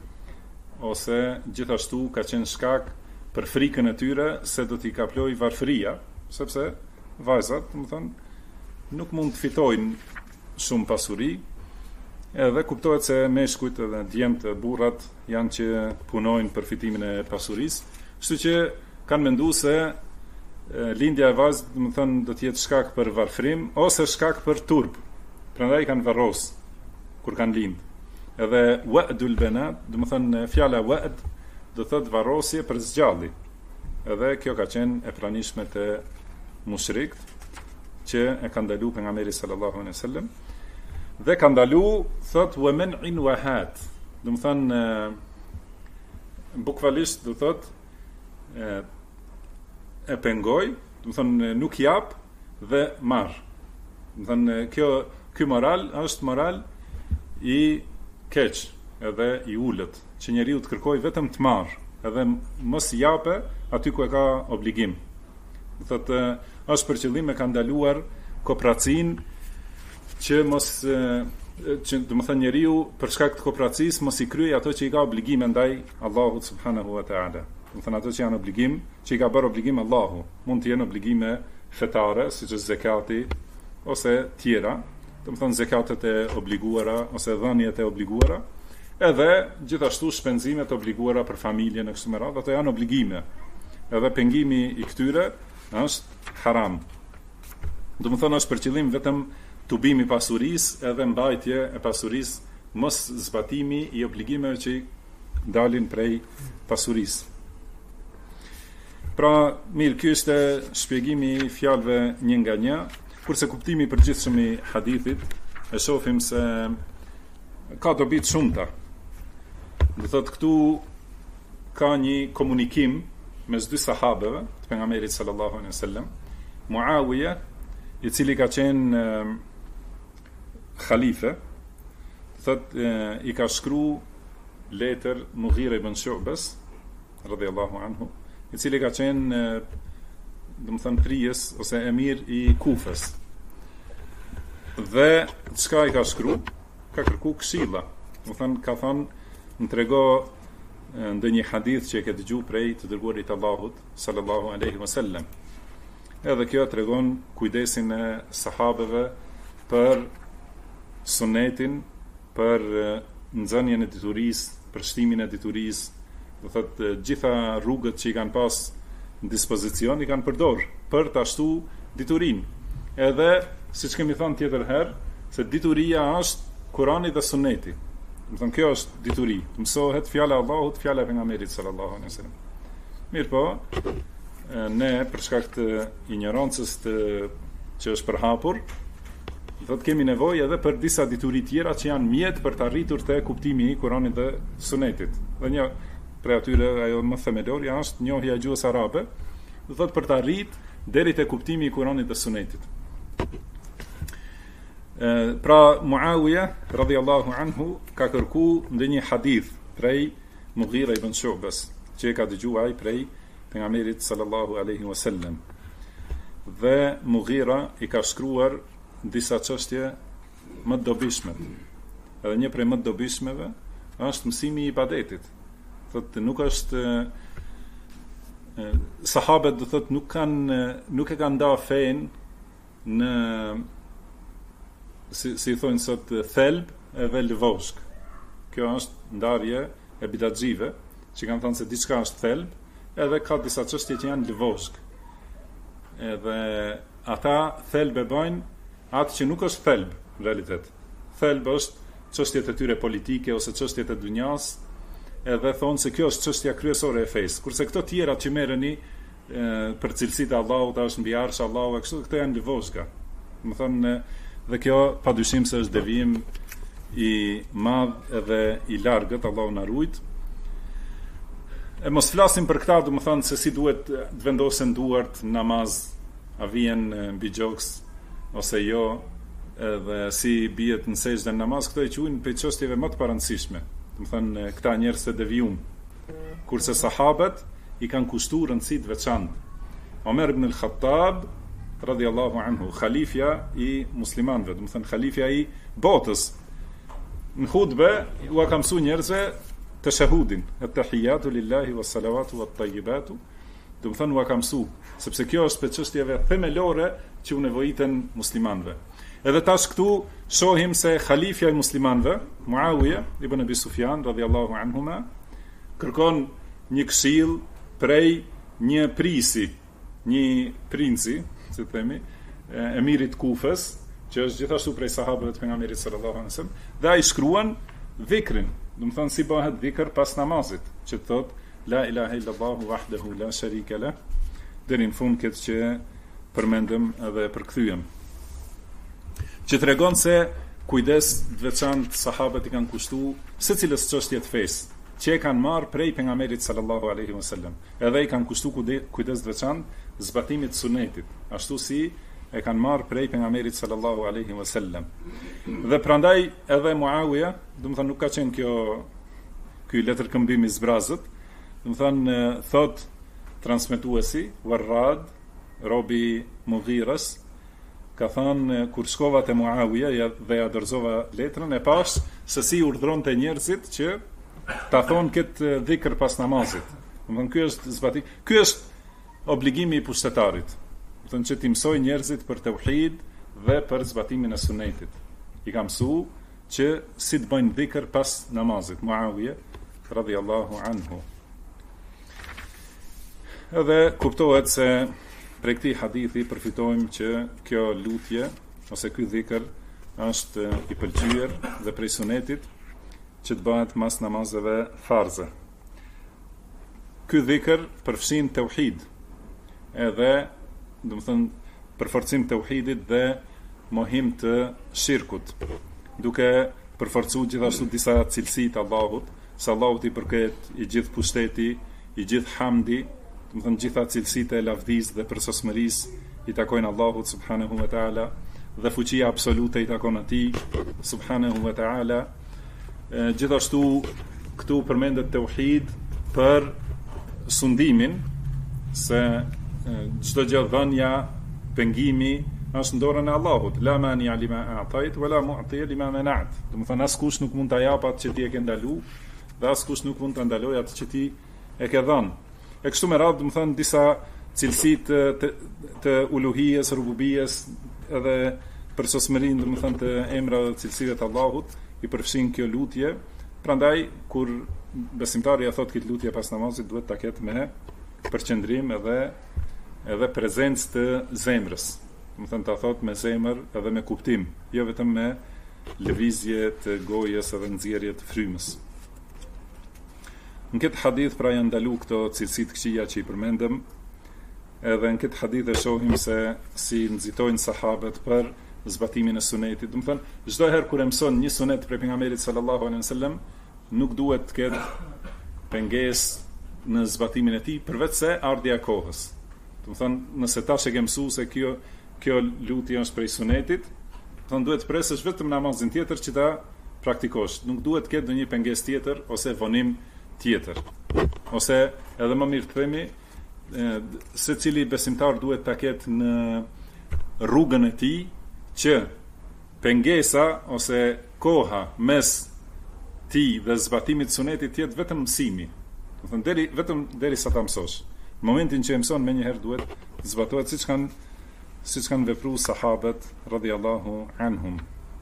Ose gjithashtu ka qenë shkak për frikën e tyre se do t'i kaploj varfëria, sepse vajzat, do të thonë, nuk mund të fitojnë shumë pasuri, edhe kuptohet se meshkujt edhe djemt e burrat janë që punojnë për fitimin e pasurisë, kështu që kanë menduar se lindja e vajzës, do të thonë, do të jetë shkak për varfërim ose shkak për turp. Prandaj kanë varros kur kanë lind. Edhe wa'dul banat, do të thonë fjala wa'd do thotë varrosje për zgjalli. Edhe kjo ka qenë e pranishme te mushrikët që e ka ndalu pejgamberi sallallahu alaihi wasallam. Dhe ka ndalu thot wa man'in wa hat. Do të thonë bukvalisht do thot e pengoj, do të thonë nuk jap dhe marr. Do të thonë ky moral është moral i keq, edhe i ulët, që njeriu të kërkoj vetëm të marr, edhe mos jape aty ku e ka obligim. Do thotë është për qëllim e ka ndaluar kooperacinë që mos që do të thonë njeriu për shkak të kooperacisë mos i kryej ato që i ka obligime ndaj Allahut subhanahu wa taala. Do të thonë ato që janë obligim, që i ka bërë obligim Allahu, mund të jenë obligime fetare, siç është zakati ose tjera, do të thonë zakatet e obliguara ose dhënjet e obliguara, edhe gjithashtu shpenzimet e obliguara për familjen e kështu me radhë, ato janë obligime. Edhe pengimi i këtyre është haram. Do të thonë është për qëllim vetëm tubimi pasurisë edhe mbajtje e pasurisë, mos zbatimi i obligimeve që dalin prej pasurisë. Pra, mirë, ky është shpjegimi i fjalëve një nga një, kurse kuptimi i përgjithshëm i hadithit e shohim se ka dobi të shumta. Do thotë këtu ka një komunikim mes dy sahabeve të pejgamberit sallallahu alaihi wasallam, Muawiya, i cili ka qenë khalife, thotë i ka shkruar letër Mughira ibn Shu'bas radhiyallahu anhu, i cili ka qenë do të thënë prijes ose emir i Kufës. Dhe çka i ka shkruar? Ka kërkuar këshilla. Do thënë ka thënë, më trego ndonjë hadith që e ke dëgjuar prej të dërguarit Allahut sallallahu alaihi wasallam. Edhe kjo tregon kujdesin e sahabeve për sunetin, për nxënien e diturisë, për shtimin e diturisë, do thotë gjitha rrugët që i kanë pas në dispozicion i kanë përdor për të ashtu diturinë. Edhe siç kemi thënë tjetër herë, se dituria është Kurani dhe Suneti. Do thonë kjo është dituri, të mësohet fjala e Allahut, fjala e pejgamberit sallallahu alaihi wasallam. Mirë po, ne për shkak të ignorancës që është përhapur, Thotë kemi nevojë edhe për disa dituri tjera që janë mjet për të arritur te kuptimi i Kuranit dhe Sunetit. Dhe një prej atyre ajo më themelore është njohja e gjuhës arabe, do thotë për të arritur deri te kuptimi i Kuranit dhe Sunetit. Pra Muawiya radhiyallahu anhu ka kërku ndonjë hadith prej Mughira ibn Shu'bas, që e ka dëgjuar ai prej pejgamberit sallallahu alaihi wasallam. Dhe Mughira i ka shkruar disa çështje më të dobishme. Edhe një prej më të dobishmeve është mësimi i ibadetit. Thotë nuk është sahabët do thotë nuk e kanë ndarë fen në si thonë sot thelb edhe lëvoshk. Kjo është ndarje e bidatxive, që kanë thënë se diçka është thelb edhe ka disa çështje që janë lëvoshk. Edhe ata thelb e bajnë atë që nuk është thelb në realitet. Thelb është çështjet e tyre politike ose çështjet e dunjas, edhe thonë se kjo është çështja kryesore e fesë. Kurse këto tjera që merreni për cilësitë e Allahut, është mbi arsh Allahu, kështu këto janë lëvozhka. Do thonë dhe kjo padyshim se është devijim i madh edhe i largët, Allahu na ruajt. E mos flasim për këtë, do të thonë se si duhet të vendosen duart në namaz, a vjen mbi gjoks ose jo, edhe si bijet në sejdë në namaz, këto e quajnë për çështjeve më të parëndësishme. Do të thënë këta njerëz të devijum. Kurse sahabët i kanë kushtuar rëndësi të veçantë. Omer ibn al-Khattab radhiyallahu anhu, khalifja i muslimanëve, do të thënë khalifja i botës. Në hutbe u ka mësuar njerëzve tashahudin, at-tahiyatu lillahi was-salawatu wat-tayyibatu. Do të thënë u ka mësuar, sepse kjo është për çështjeve themelore që u nevojiten muslimanëve. Edhe tash këtu shohim se khalifja i muslimanëve, Muawiya ibn Abi Sufjan radhiyallahu anhuma, kërkon një këshill prej një prisi, një princi, si themi, emirit Kufës, që është gjithashtu prej sahabëve të pejgamberit sallallahu alaihi wasallam, dhe ai shkruan dhikrin, do të thonë si bëhet dhikr pas namazit, që thotë la ilaha illallah wahdahu la sharika lah, deri në fund këtë që përmendëm edhe përkthyem. Që tregon se kujdes të veçantë sahabët i kanë kushtuar secilës çështje të fesë, që e kanë marrë prej pejgamberit sallallahu alaihi wasallam. Edhe i kanë kushtuar kujdes të veçantë zbatimit të sunetit, ashtu si e kanë marrë prej pejgamberit sallallahu alaihi wasallam. Dhe prandaj edhe Muawiya, do të thonë nuk ka qenë ky letërkëmbim i zbrazët, do të thonë thot transmetuesi Warrad, robi Mughiras, ka thënë kur shkova te Muawiya dhe ja dorëzova letrën, e pash se si urdhronte njerëzit që ta thonë këtë dhikr pas namazit. Do të thonë ky është zbatim, ky është obligimi i pushtetarit. Do të thonë që ti mësoj njerëzit për tauhid dhe për zbatimin e sunetit. I ka mësuar që si të bëjnë dhikr pas namazit, Muawiya radhiyallahu anhu. Edhe kuptohet se prej këtij hadithi përfitojmë që kjo lutje ose ky dhikr është i pëlqyer dhe prej sunetit që të bëhet mas namazeve farze. Ky dhikr përfshin tauhid, edhe do të thënë përforcim tauhidit dhe mohim të shirkut, duke përforcuar gjithashtu disa cilësi të Allahut, se Allahut i përket i gjithë pushteti, i gjithë hamdi, do të thënë gjitha cilësitë e lavdisë dhe përsosmërisë i takojnë Allahut subhanahu wa taala, dhe fuqia absolute i takon atij subhanahu wa taala. Gjithashtu këtu përmendet tauhid për sundimin, se çdo gjë dhënia, pengimi është në dorën e Allahut. La mani lima a'tait wala mu'ti lima mana'at. Do të thënë askush nuk mund ta jap atë që ti e ke ndalu, dhe askush nuk mund ta ndalojë atë që ti e ke dhënë. E kështu me radhë, do të thënë disa cilësi të uluhijes, rububijes, edhe përsosmërinë, do të thënë të emrave dhe cilësive të Allahut, i përfshin kjo lutje. Prandaj kur besimtari ja thot këtë lutje pas namazit, duhet ta ketë me përqendrim edhe prezencë të zemrës. Do të thënë ta thot me zemër edhe me kuptim, jo vetëm me lëvizje të gojës edhe nxjerrje të frymës. Në këtë hadith pra janë ndalu këto cilësi të këqija që i përmendëm, edhe në këtë hadith e shohim se si nxitojnë sahabët për zbatimin e sunetit. Do të thonë, çdo herë kur e mëson një sunet prej pejgamberit sallallahu alaihi wasallam, nuk duhet të ketë pengesë në zbatimin e tij, përveç se ardhja e kohës. Do të thonë, nëse tash e ke mësuar se kjo lutje është prej sunetit, do të thonë duhet të presësh vetëm namazin tjetër që ta praktikosh. Nuk duhet të ketë ndonjë pengesë tjetër ose vonim tjetër. Ose edhe më mirë të themi, secili besimtar duhet ta ketë në rrugën e tij që pengesa ose koha mes ti dhe zbatimit të sunetit jetë vetëm mësimi. Do të thënë vetëm derisa ta mësosh. Në momentin që e mëson menjëherë duhet të zbatohet siç kanë vepruar sahabët radhiyallahu anhum.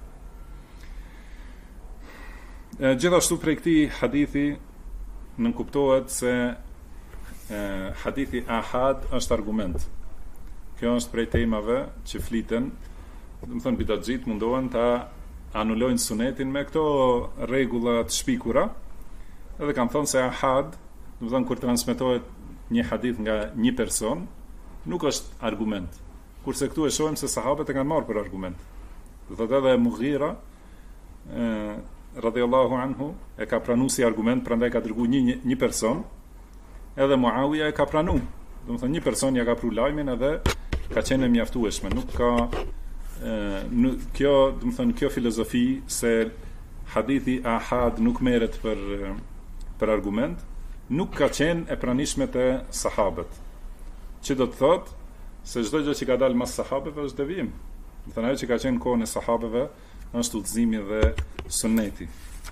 Gjithashtu prej këtij hadithi nënkuptohet se hadithi ahad është argument. Kjo është prej temave që fliten, do të thonë bidatxhit mundohen ta anulojnë sunetin me këto rregulla të shpikura, edhe kanë thonë se ahad, do të thonë kur transmetohet një hadith nga një person, nuk është argument. Kurse këtu e shohim se sahabët e kanë marrë për argument. Do thotë edhe Mughira radhiyallahu anhu e ka pranuar si argument, prandaj ka dërguar një person, edhe Muawiya e ka pranuar. Do të thonë një person ja ka pru lajmin edhe ka qenë e mjaftueshme, nuk ka kjo, do të thonë, kjo filozofi se hadithi ahad nuk merret për argument, nuk ka qenë e pranishme te sahabët. Që do të thotë se çdo gjë që ka dalë mas sahabëve është devijim. Do të thonë ajo që ka qenë kohën e sahabëve është udhëzimi dhe sunneti.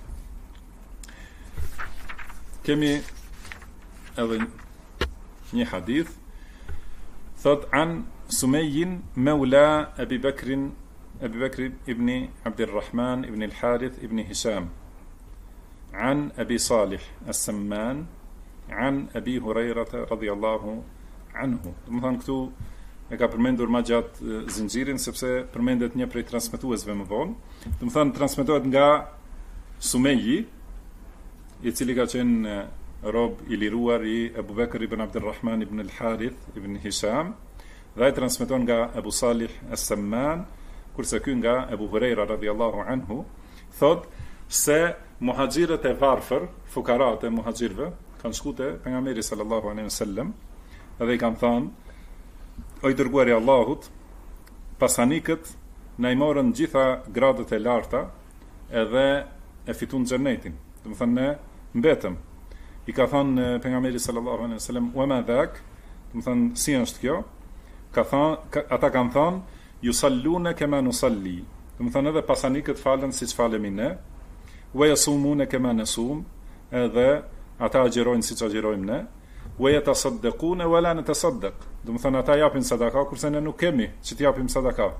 Kemi edhe një hadith, thot an Sumejin Mawla Abi Bakr ibn Abdurrahman ibn al-Harith ibn Hisham an Abi Salih as-Samman an Abi Hurairah radhiyallahu anhu. Do të thonë këtu e ka përmendur më gjatë zinxhirin sepse përmendet një prej transmetuesve më vonë. Do të thonë transmetohet nga Sumeji, i cili ka qenë rob i liruar i Abu Bakr ibn Abdurrahman ibn al-Harith ibn Hisham, dhe ai transmeton nga Abu Salih as-Samman, kurse ky nga Abu Huraira radhiyallahu anhu, thot se muhaxhirët e varfër, fukarat e muhaxhirëve, kanë shkuar te pejgamberi sallallahu alaihi wasallam, dhe i kanë thënë: "O i dërguari i Allahut, pasanikët na i morën gjitha gradët e larta edhe e fituan xhenetin." Do të thonë ne mbetëm. I ka thënë pejgamberi sallallahu alaihi wasallam: "Wa ma dhak?" Do të thonë si është kjo? Ata kanë thënë: "Yusalluna kama nusalli." Do të thonë edhe pasanikët falen siç falemi ne. "Wa yasumuna kama nasum." Edhe ata agjerojnë siç agjerojmë ne. "Wa yatasaddaquna wa la natasaddaq." Do të thonë ata japin sadaka kurse ne nuk kemi që të japim sadaka.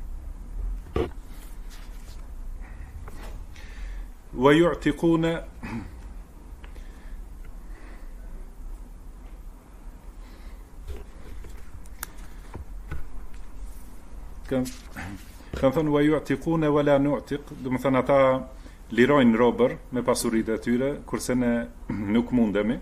"Wa yu'tiquna kanë thënë wa yu'tiquna wa la nu'tiq", do të thonë ata lirojnë robër me pasuritë e tyre, kurse ne nuk mundemi.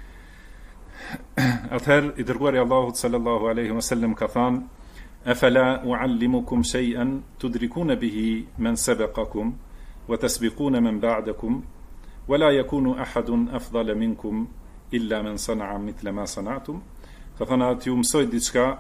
Atëherë i dërguari i Allahut sallallahu alaihi wasallam ka thënë: "Afala u'allimukum shay'an tudrikuna bihi man sabaqakum wa tasbiquna man ba'dakum wa la yakunu ahadun afdala minkum illa man sana'a mithla ma sana'tum." Ka thënë atë ju mësoj diçka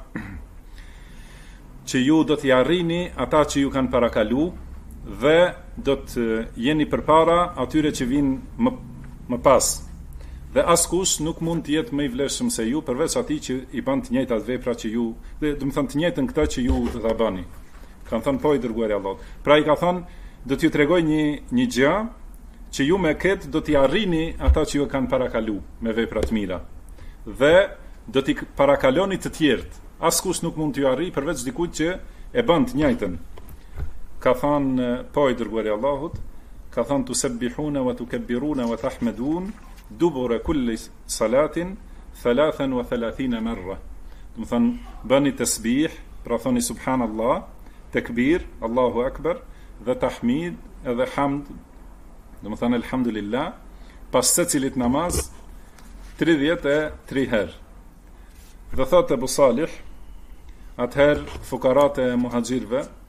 që ju do t'i arrini ata që ju kanë parakalu dhe do të jeni përpara atyre që vinë më pas. Dhe askush nuk mund të jetë më i vlefshëm se ju përveç atij që i bën të njëjtat vepra që ju, do të thonë të njëjtën këtë që ju do ta bëni. Kan thënë po i dërguari i Allahut. Pra i ka thënë do t'ju tregoj një gjë që ju me këtë do t'i arrini ata që ju kanë parakalu me vepra të mira. Dhe do t'i parakaloni të tjerët. Askush nuk mund t'ju arrijë përveç dikujt që e bën të njëjtën. Ka thënë po i dërguari i Allahut, ka thënë tusabbihuna wa tukabbiruna wa tahmadun dubura kulli salatin 33 marra. Do të thonë bëni tasbih, pra thoni subhanallah, takbir, Allahu akbar, dhe tahmid edhe hamd, do të thonë alhamdulillah, pas secilit namaz 33 herë. Dhe thotë Abu Salih, atëherë fukarat e muhaxhirëve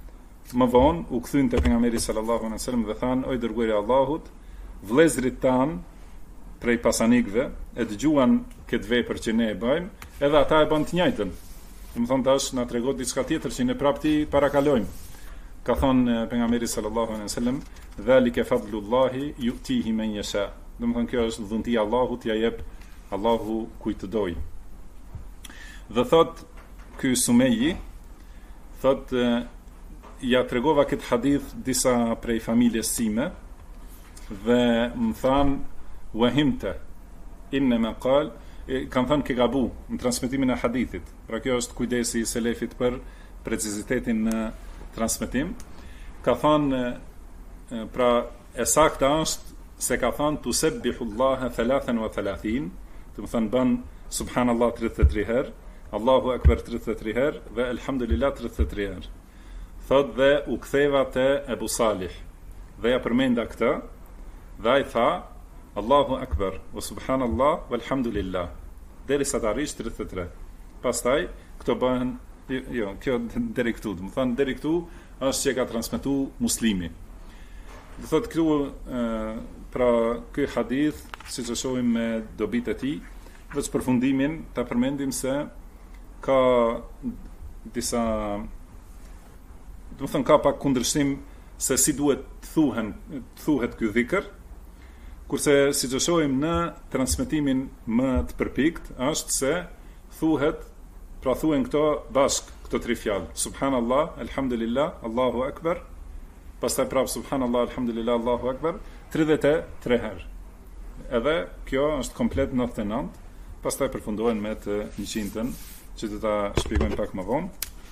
më vonë u kthyn te pejgamberi sallallahu alaihi wasallam dhe than: "O i dërguari i Allahut, vëllezërit tan prej pasanikëve e dëgjuan këtë vepër që ne e bëjmë, edhe ata e bën të njëjtën." Do të thonë tash na tregon diçka tjetër që ne prapti parakalojmë. Ka thonë pejgamberi sallallahu alaihi wasallam: "Dhalika fadlullahi yu'tihi man yasha." Do të thonë kjo është dhuntia e Allahut, ja jep Allahu kujt të doj. Dhe thot ky Sumeji, thot ja tregova këtë hadith disa prej familjes time dhe më than wahimta inma qal, kanë thënë ke gabu në transmetimin e hadithit. Pra kjo është kujdesi i selefit për precizitetin në transmetim. Ka thënë pra e sakta është se ka thënë tusabbihullaha 33, do të thënë bën subhanallah 33 herë, Allahu akbar 33 herë dhe elhamdulillah 33 herë. Thot dhe u ktheva te Ebu Salih dhe ja përmenda këtë dhe ai tha Allahu akbar wa subhanallah walhamdulillah derisa të arrish 33. Pastaj këto bëhen kjo deri këtu, do të thonë deri këtu është që ka transmetuar Muslimi. Do thot këtu pra ky hadith, siç e shohim me dobit e tij, veç përfundimin ta përmendim se ka disa, do të thënë ka pak kundërshtim se si duhet thuhet ky dhikr, kurse siç e shohim në transmetimin më të përpikt është se thuhet, pra thuhen këto bashk, këto tri fjalë: subhanallah, alhamdulillah, Allahu akbar, pastaj prap subhanallah, alhamdulillah, Allahu akbar 33 herë. Edhe kjo është komplet 99, pastaj përfundohen me të 100-ën, që do ta shpjegojmë pak më vonë.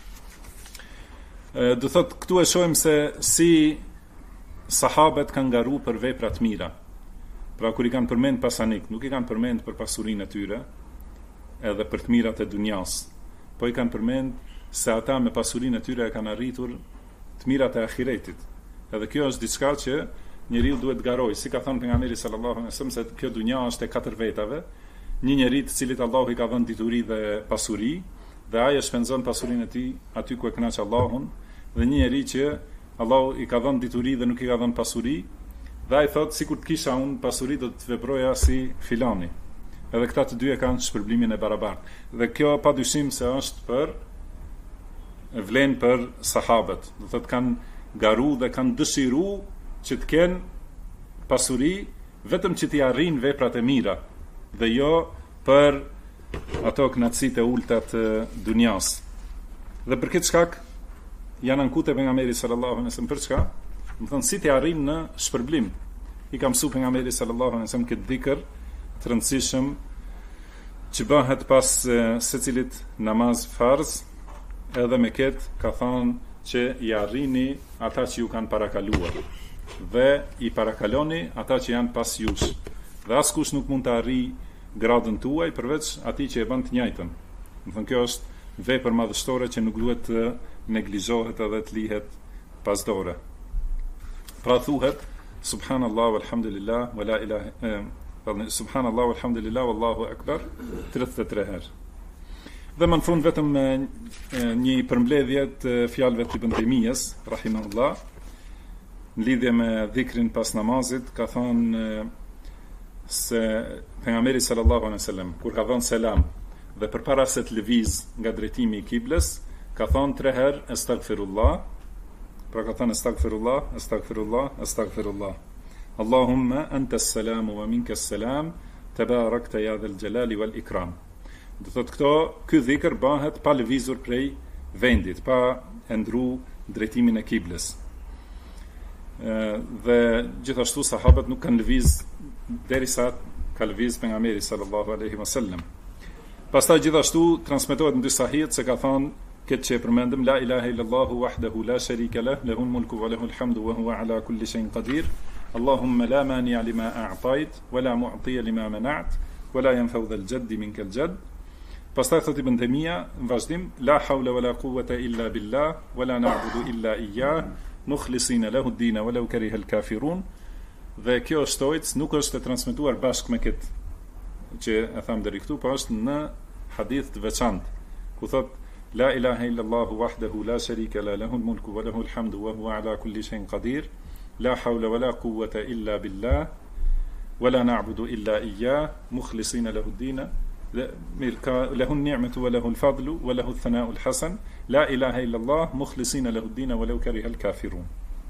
Do thot këtu e shohim se si sahabët kanë garu për vepra të mira. Pra kur i kanë përmend pasanik, nuk i kanë përmend për pasurinë e tyre, edhe për të mirat e dunjas, po i kanë përmend se ata me pasurinë e tyre e kanë arritur të mirat e ahiretit. Edhe kjo është diçka që njeriu duhet garoj, si ka thënë pejgamberi sallallahu alaihi wasallam se kjo dunja është e katër vetave, një njeri të cilit Allahu i ka dhënë dituri dhe pasuri, dhe ai e shpenzon pasurinë e tij aty ku e kënaq Allahun, dhe një njeri që Allahu i ka dhënë dituri dhe nuk i ka dhënë pasuri, dhe ai thotë sikur të kisha unë pasuri do të veproja si filani. Edhe këta të dy e kanë shpërblimin e barabartë. Dhe kjo padyshim se është për vlen për sahabët. Do thotë kanë garu dhe kanë dëshiru që të kenë pasuri vetëm që t'i arrin veprat e mira dhe jo për ato kënaqësitë e ulta të dunjas. Dhe për këtë shkak janë ankute pejgamberi sallallahu alaihi wasallam për çka? Do thonë si t'i arrin në shpërblim. I ka mësuar pejgamberi sallallahu alaihi wasallam këtë dhikr të rëndësishëm që bëhet pas secilit namaz farz, edhe me këtë ka thënë që i arrini ata që ju kanë parakaluar dhe i parakaloni ata që janë pas jush. Dhe askush nuk mund të arrijë gradën tuaj përveç atij që e bën të njëjtën. Do thënë kjo është vepër madhështore që nuk duhet të neglizhohet edhe të lihet pas dore. Pra thuhet subhanallahu walhamdulillah wala ilaha subhanallahu walhamdulillah wallahu akbar 33 herë. Dhe më në fund vetëm një përmbledhje të fjalëve të Ibn Taymiyes rahimahullah në lidhje me dhikrin pas namazit. Ka thonë se pejgamberi sallallahu alaihi wasallam kur ka dhënë selam dhe përpara se të lëviz nga drejtimi i kibles, ka thonë 3 herë astaghfirullah. Pra ka thonë astaghfirullah, astaghfirullah, astaghfirullah. Allahumma anta as-salam wa minka as-salam, tabarakta ya dhal jalali wal ikram. Do thotë ky dhikr bëhet pa lëvizur prej vendit, pa e ndru drejtimin e kibles. Dhe gjithashtu sahabët nuk kanë lëviz derisa ka lëviz pejgamberi sallallahu alaihi wasallam. Pastaj gjithashtu transmetohet në dy sahih se ka thonë këtë që e përmendëm: la ilaha illallahu wahdahu la sharika lah, lahul mulku wa lahul hamdu wa huwa ala kulli shay'in qadir. Allahumma la mani'a lima a'tayt wa la mu'tiya lima mana'at wa la yanfa'u dhal jaddi minka al jadd. Pastaj thot Ibn Taymija në vazhdim: la hawla wa la quwwata illa billah wa la na'budu illa iyyah mukhlisina lahu ad-din wa law kariha al-kafirun. Dhe kjo shtojt nuk është e transmetuar bashkë me këtë që e tham deri këtu, por është në hadith të veçantë ku thot La ilaha illallahu wahdahu la sharika la lahul mulku wa lahul hamdu wa huwa ala kulli shay'in qadir. La hawla wa la quwwata illa billah. Wa la na'budu illa iyyah mukhlisina lahu ad-din. له النعمة وله الفضل وله الثناء الحسن لا إله إلا الله مخلصين له الدين ولو كره الكافرون.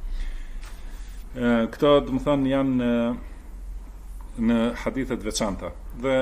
Këto do të thonë janë në hadithet veçanta dhe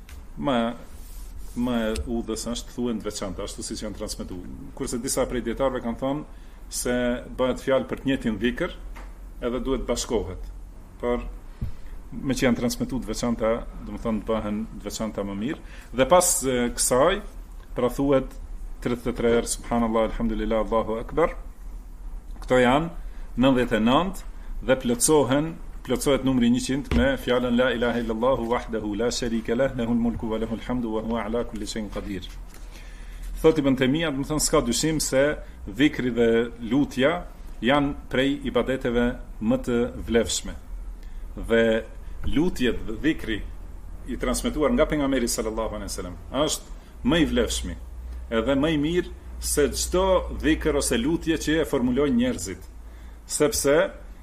më udhës është thuhen të veçanta ashtu siç janë transmetuar. Kurse disa prej dietarëve kanë thonë se bëhet fjalë për të njëjtin dhikr, edhe duhet bashkohet. Por me që janë transmetuar të veçanta, do të thonë të bëhen të veçanta më mirë. Dhe pas kësaj, pra thuhet 33 herë subhanallahu alhamdulillah Allahu akbar. Këto janë 99 dhe plotësohet numri 100 me fjalën la ilaha illallah wahdahu la sharika lah lahul mulku wa lahul hamdu wa huwa ala kulli shay'in qadir. Thotë Ibn Taymija, do të thonë s'ka dyshim se dhikri dhe lutja janë prej ibadeteve më të vlefshme. Dhe lutjet dhe dhikri i transmetuar nga pejgamberi sallallahu alaihi wasallam është më i vlefshmi edhe më i mirë se çdo dhikr ose lutje që e formulojnë njerëzit, sepse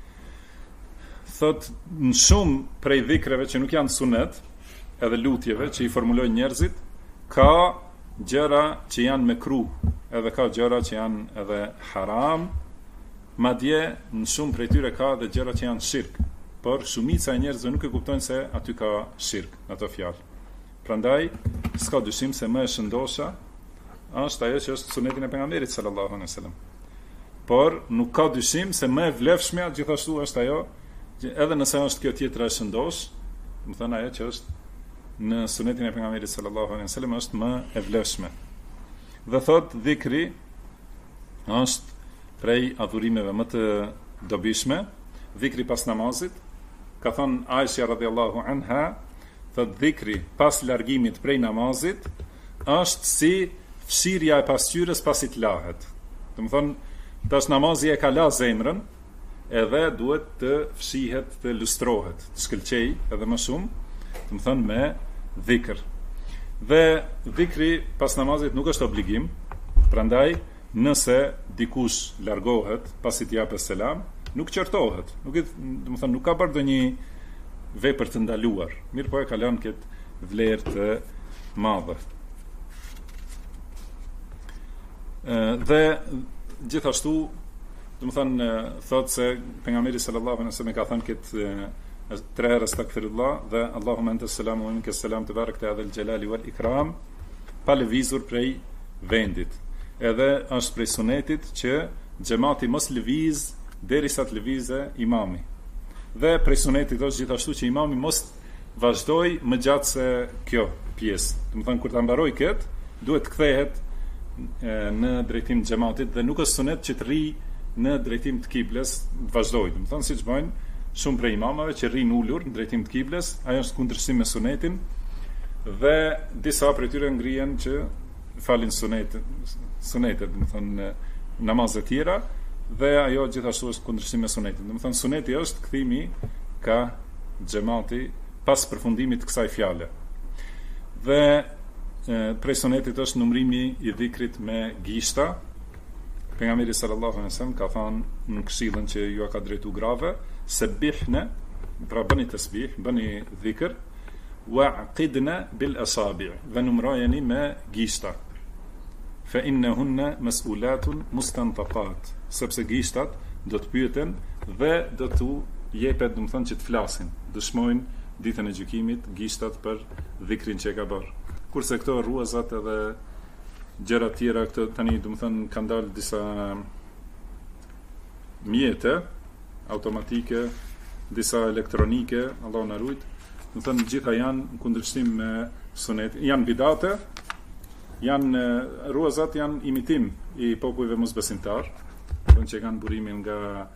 thot në shumë prej dhikreve që nuk janë sunet edhe lutjeve që i formulojnë njerëzit ka gjëra që janë mekruh edhe ka gjëra që janë edhe haram, madje në shumë prej tyre ka edhe gjëra që janë shirk. Por shumica e njerëzve nuk e kuptojnë se aty ka shirk në ato fjalë. Prandaj s'ka dyshim se më e shëndosha është ajo që është sunetin e pejgamberit sallallahu alaihi wasallam. Por nuk ka dyshim se më e vlefshmja gjithashtu është ajo, edhe nëse është kjo tjetra e shëndosh, do të thënë ajo që është në sunetin e pejgamberit sallallahu alaihi wasallam është më e vlefshme. Dhe thot dhikri është prej adhurimeve më të dobishme, dhikri pas namazit. Ka thonë Aisha radhiyallahu anha, thot dhikri pas largimit prej namazit është si fshirja e pasqyrës pasi të lahet. Do të thonë, tash namazi e ka la zemrën, edhe duhet të fshihet, të lustrohet, të shkëlqej edhe më shumë, do të thonë me dhikr. Dhe dhikri pas namazit nuk është obligim, prandaj nëse dikush largohet pasi të japë selam, nuk qërtohet, do të thonë nuk ka bërë ndonjë vepër të ndaluar, mirë po e ka lënë këtë vlerë të madhe. Dhe gjithashtu, do të thonë thotë se pejgamberi sallallahu alaihi wasallam ka thënë këtë 3 herë astaghfirullah dhe Allahumma anta as-salamu wa minka as-salam tebarakta ya dhal jalali wal ikram, pa lëvizur prej vendit. Edhe është prej sunetit që xhamati mos lëviz derisa të lëvizë imami. Dhe prej sunetit është gjithashtu që imami mos vazhdoj më gjatë se kjo pjesë. Do të thonë kur ta mbaroj këtë, duhet të kthehet në drejtim të xhamatit dhe nuk është sunet që të rri në drejtim të kibles, të vazhdoj. Do të thonë siç bëjnë shumë prej imamave që rrin ulur në drejtim të kibles, ajo është kundërshtim me sunetin dhe disa prej tyre ngrihen që falin sunetet, do të thonë namazet tjera. Dhe ajo gjithashtu është kundërshtim me sunetin. Do të thonë suneti është kthimi ka xhamati pas përfundimit të kësaj fjale. Dhe prej sunetit është numrimi i dhikrit me gishta. Pejgamberi sallallahu alaihi wasallam ka thënë në këshillën që ju ka drejtuar grave, sabbihna, pra bëni tasbih, bëni dhikr, wa'qidna bil asabi', dhe numrojeni me gishta. Fa innahunna mas'ulatun mustantaqat, sepse gishtat do të pyeten dhe do t'u jepet, do të thonë që të flasin, dëshmojnë ditën e gjykimit gishtat për dhikrin që e ka bërë. Kurse këto rruazat edhe gjëra tjera, këto tani do të thonë kanë dalë disa mjete automatike, disa elektronike, Allahu na ruaj. Do të thonë gjitha janë në kundërshtim me sunet, janë bidate, janë rruazat janë imitim i popujve mosbesimtar, që kanë burimin nga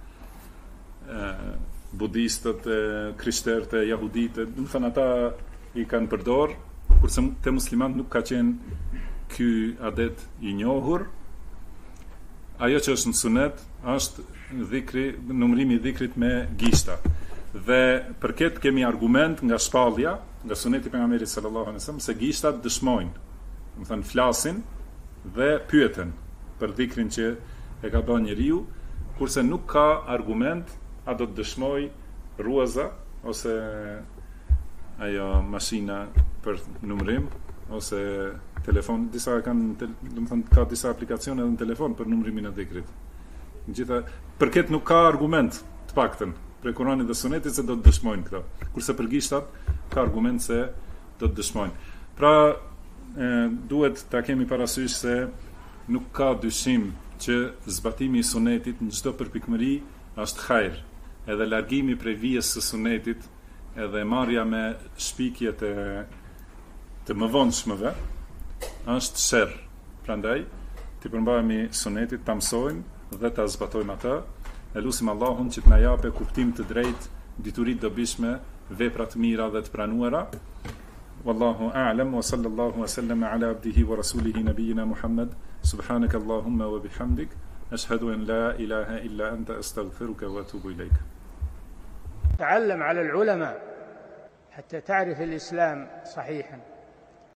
budistët, krishterët, jahuditët, do të thonë ata i kanë përdor, kurse te muslimanët nuk ka qenë ky adet i njohur. Ajo që është në sunet është dhikri, numrimi i dhikrit me gishta. Dhe për këtë kemi argument nga shpallja, nga suneti pejgamberit sallallahu alaihi wasallam, se gishtat dëshmojnë, do të thënë flasin dhe pyeten për dhikrin që e ka bën njeriu, kurse nuk ka argument a do të dëshmoj ruaza ose ajo mashina për numërim ose telefon, disa kanë, domethënë ka disa aplikacione edhe në telefon për numërimin e dhikrit. Gjitha, përket nuk ka argument të paktën për Kuranit dhe Sunetit se do të dëshmojnë këto. Kurse për gishtat ka argument se do të dëshmojnë. Pra, duhet ta kemi parasysh se nuk ka dyshim që zbatimi i Sunetit në çdo përpikmëri është hajër, edhe largimi prej vijës së Sunetit, edhe marrja me shpikjet të mëvonshmëve është sherr. Prandaj, ti përmbahemi Sunetit, ta mësojmë dhe ta zbatojmë atë. E lutim Allahun që të na japë kuptim të drejtë, dituri të dobishme, vepra të mira dhe të pranuara. Wallahu a'lam wa sallallahu wa sallama ala abdihi wa rasulihi nabiyina Muhammad. Subhanaka Allahumma wa bihamdik, ashhadu an la ilaha illa anta astaghfiruka wa atubu ilayk. تعلم على العلماء حتى تعرف الإسلام صحيحا.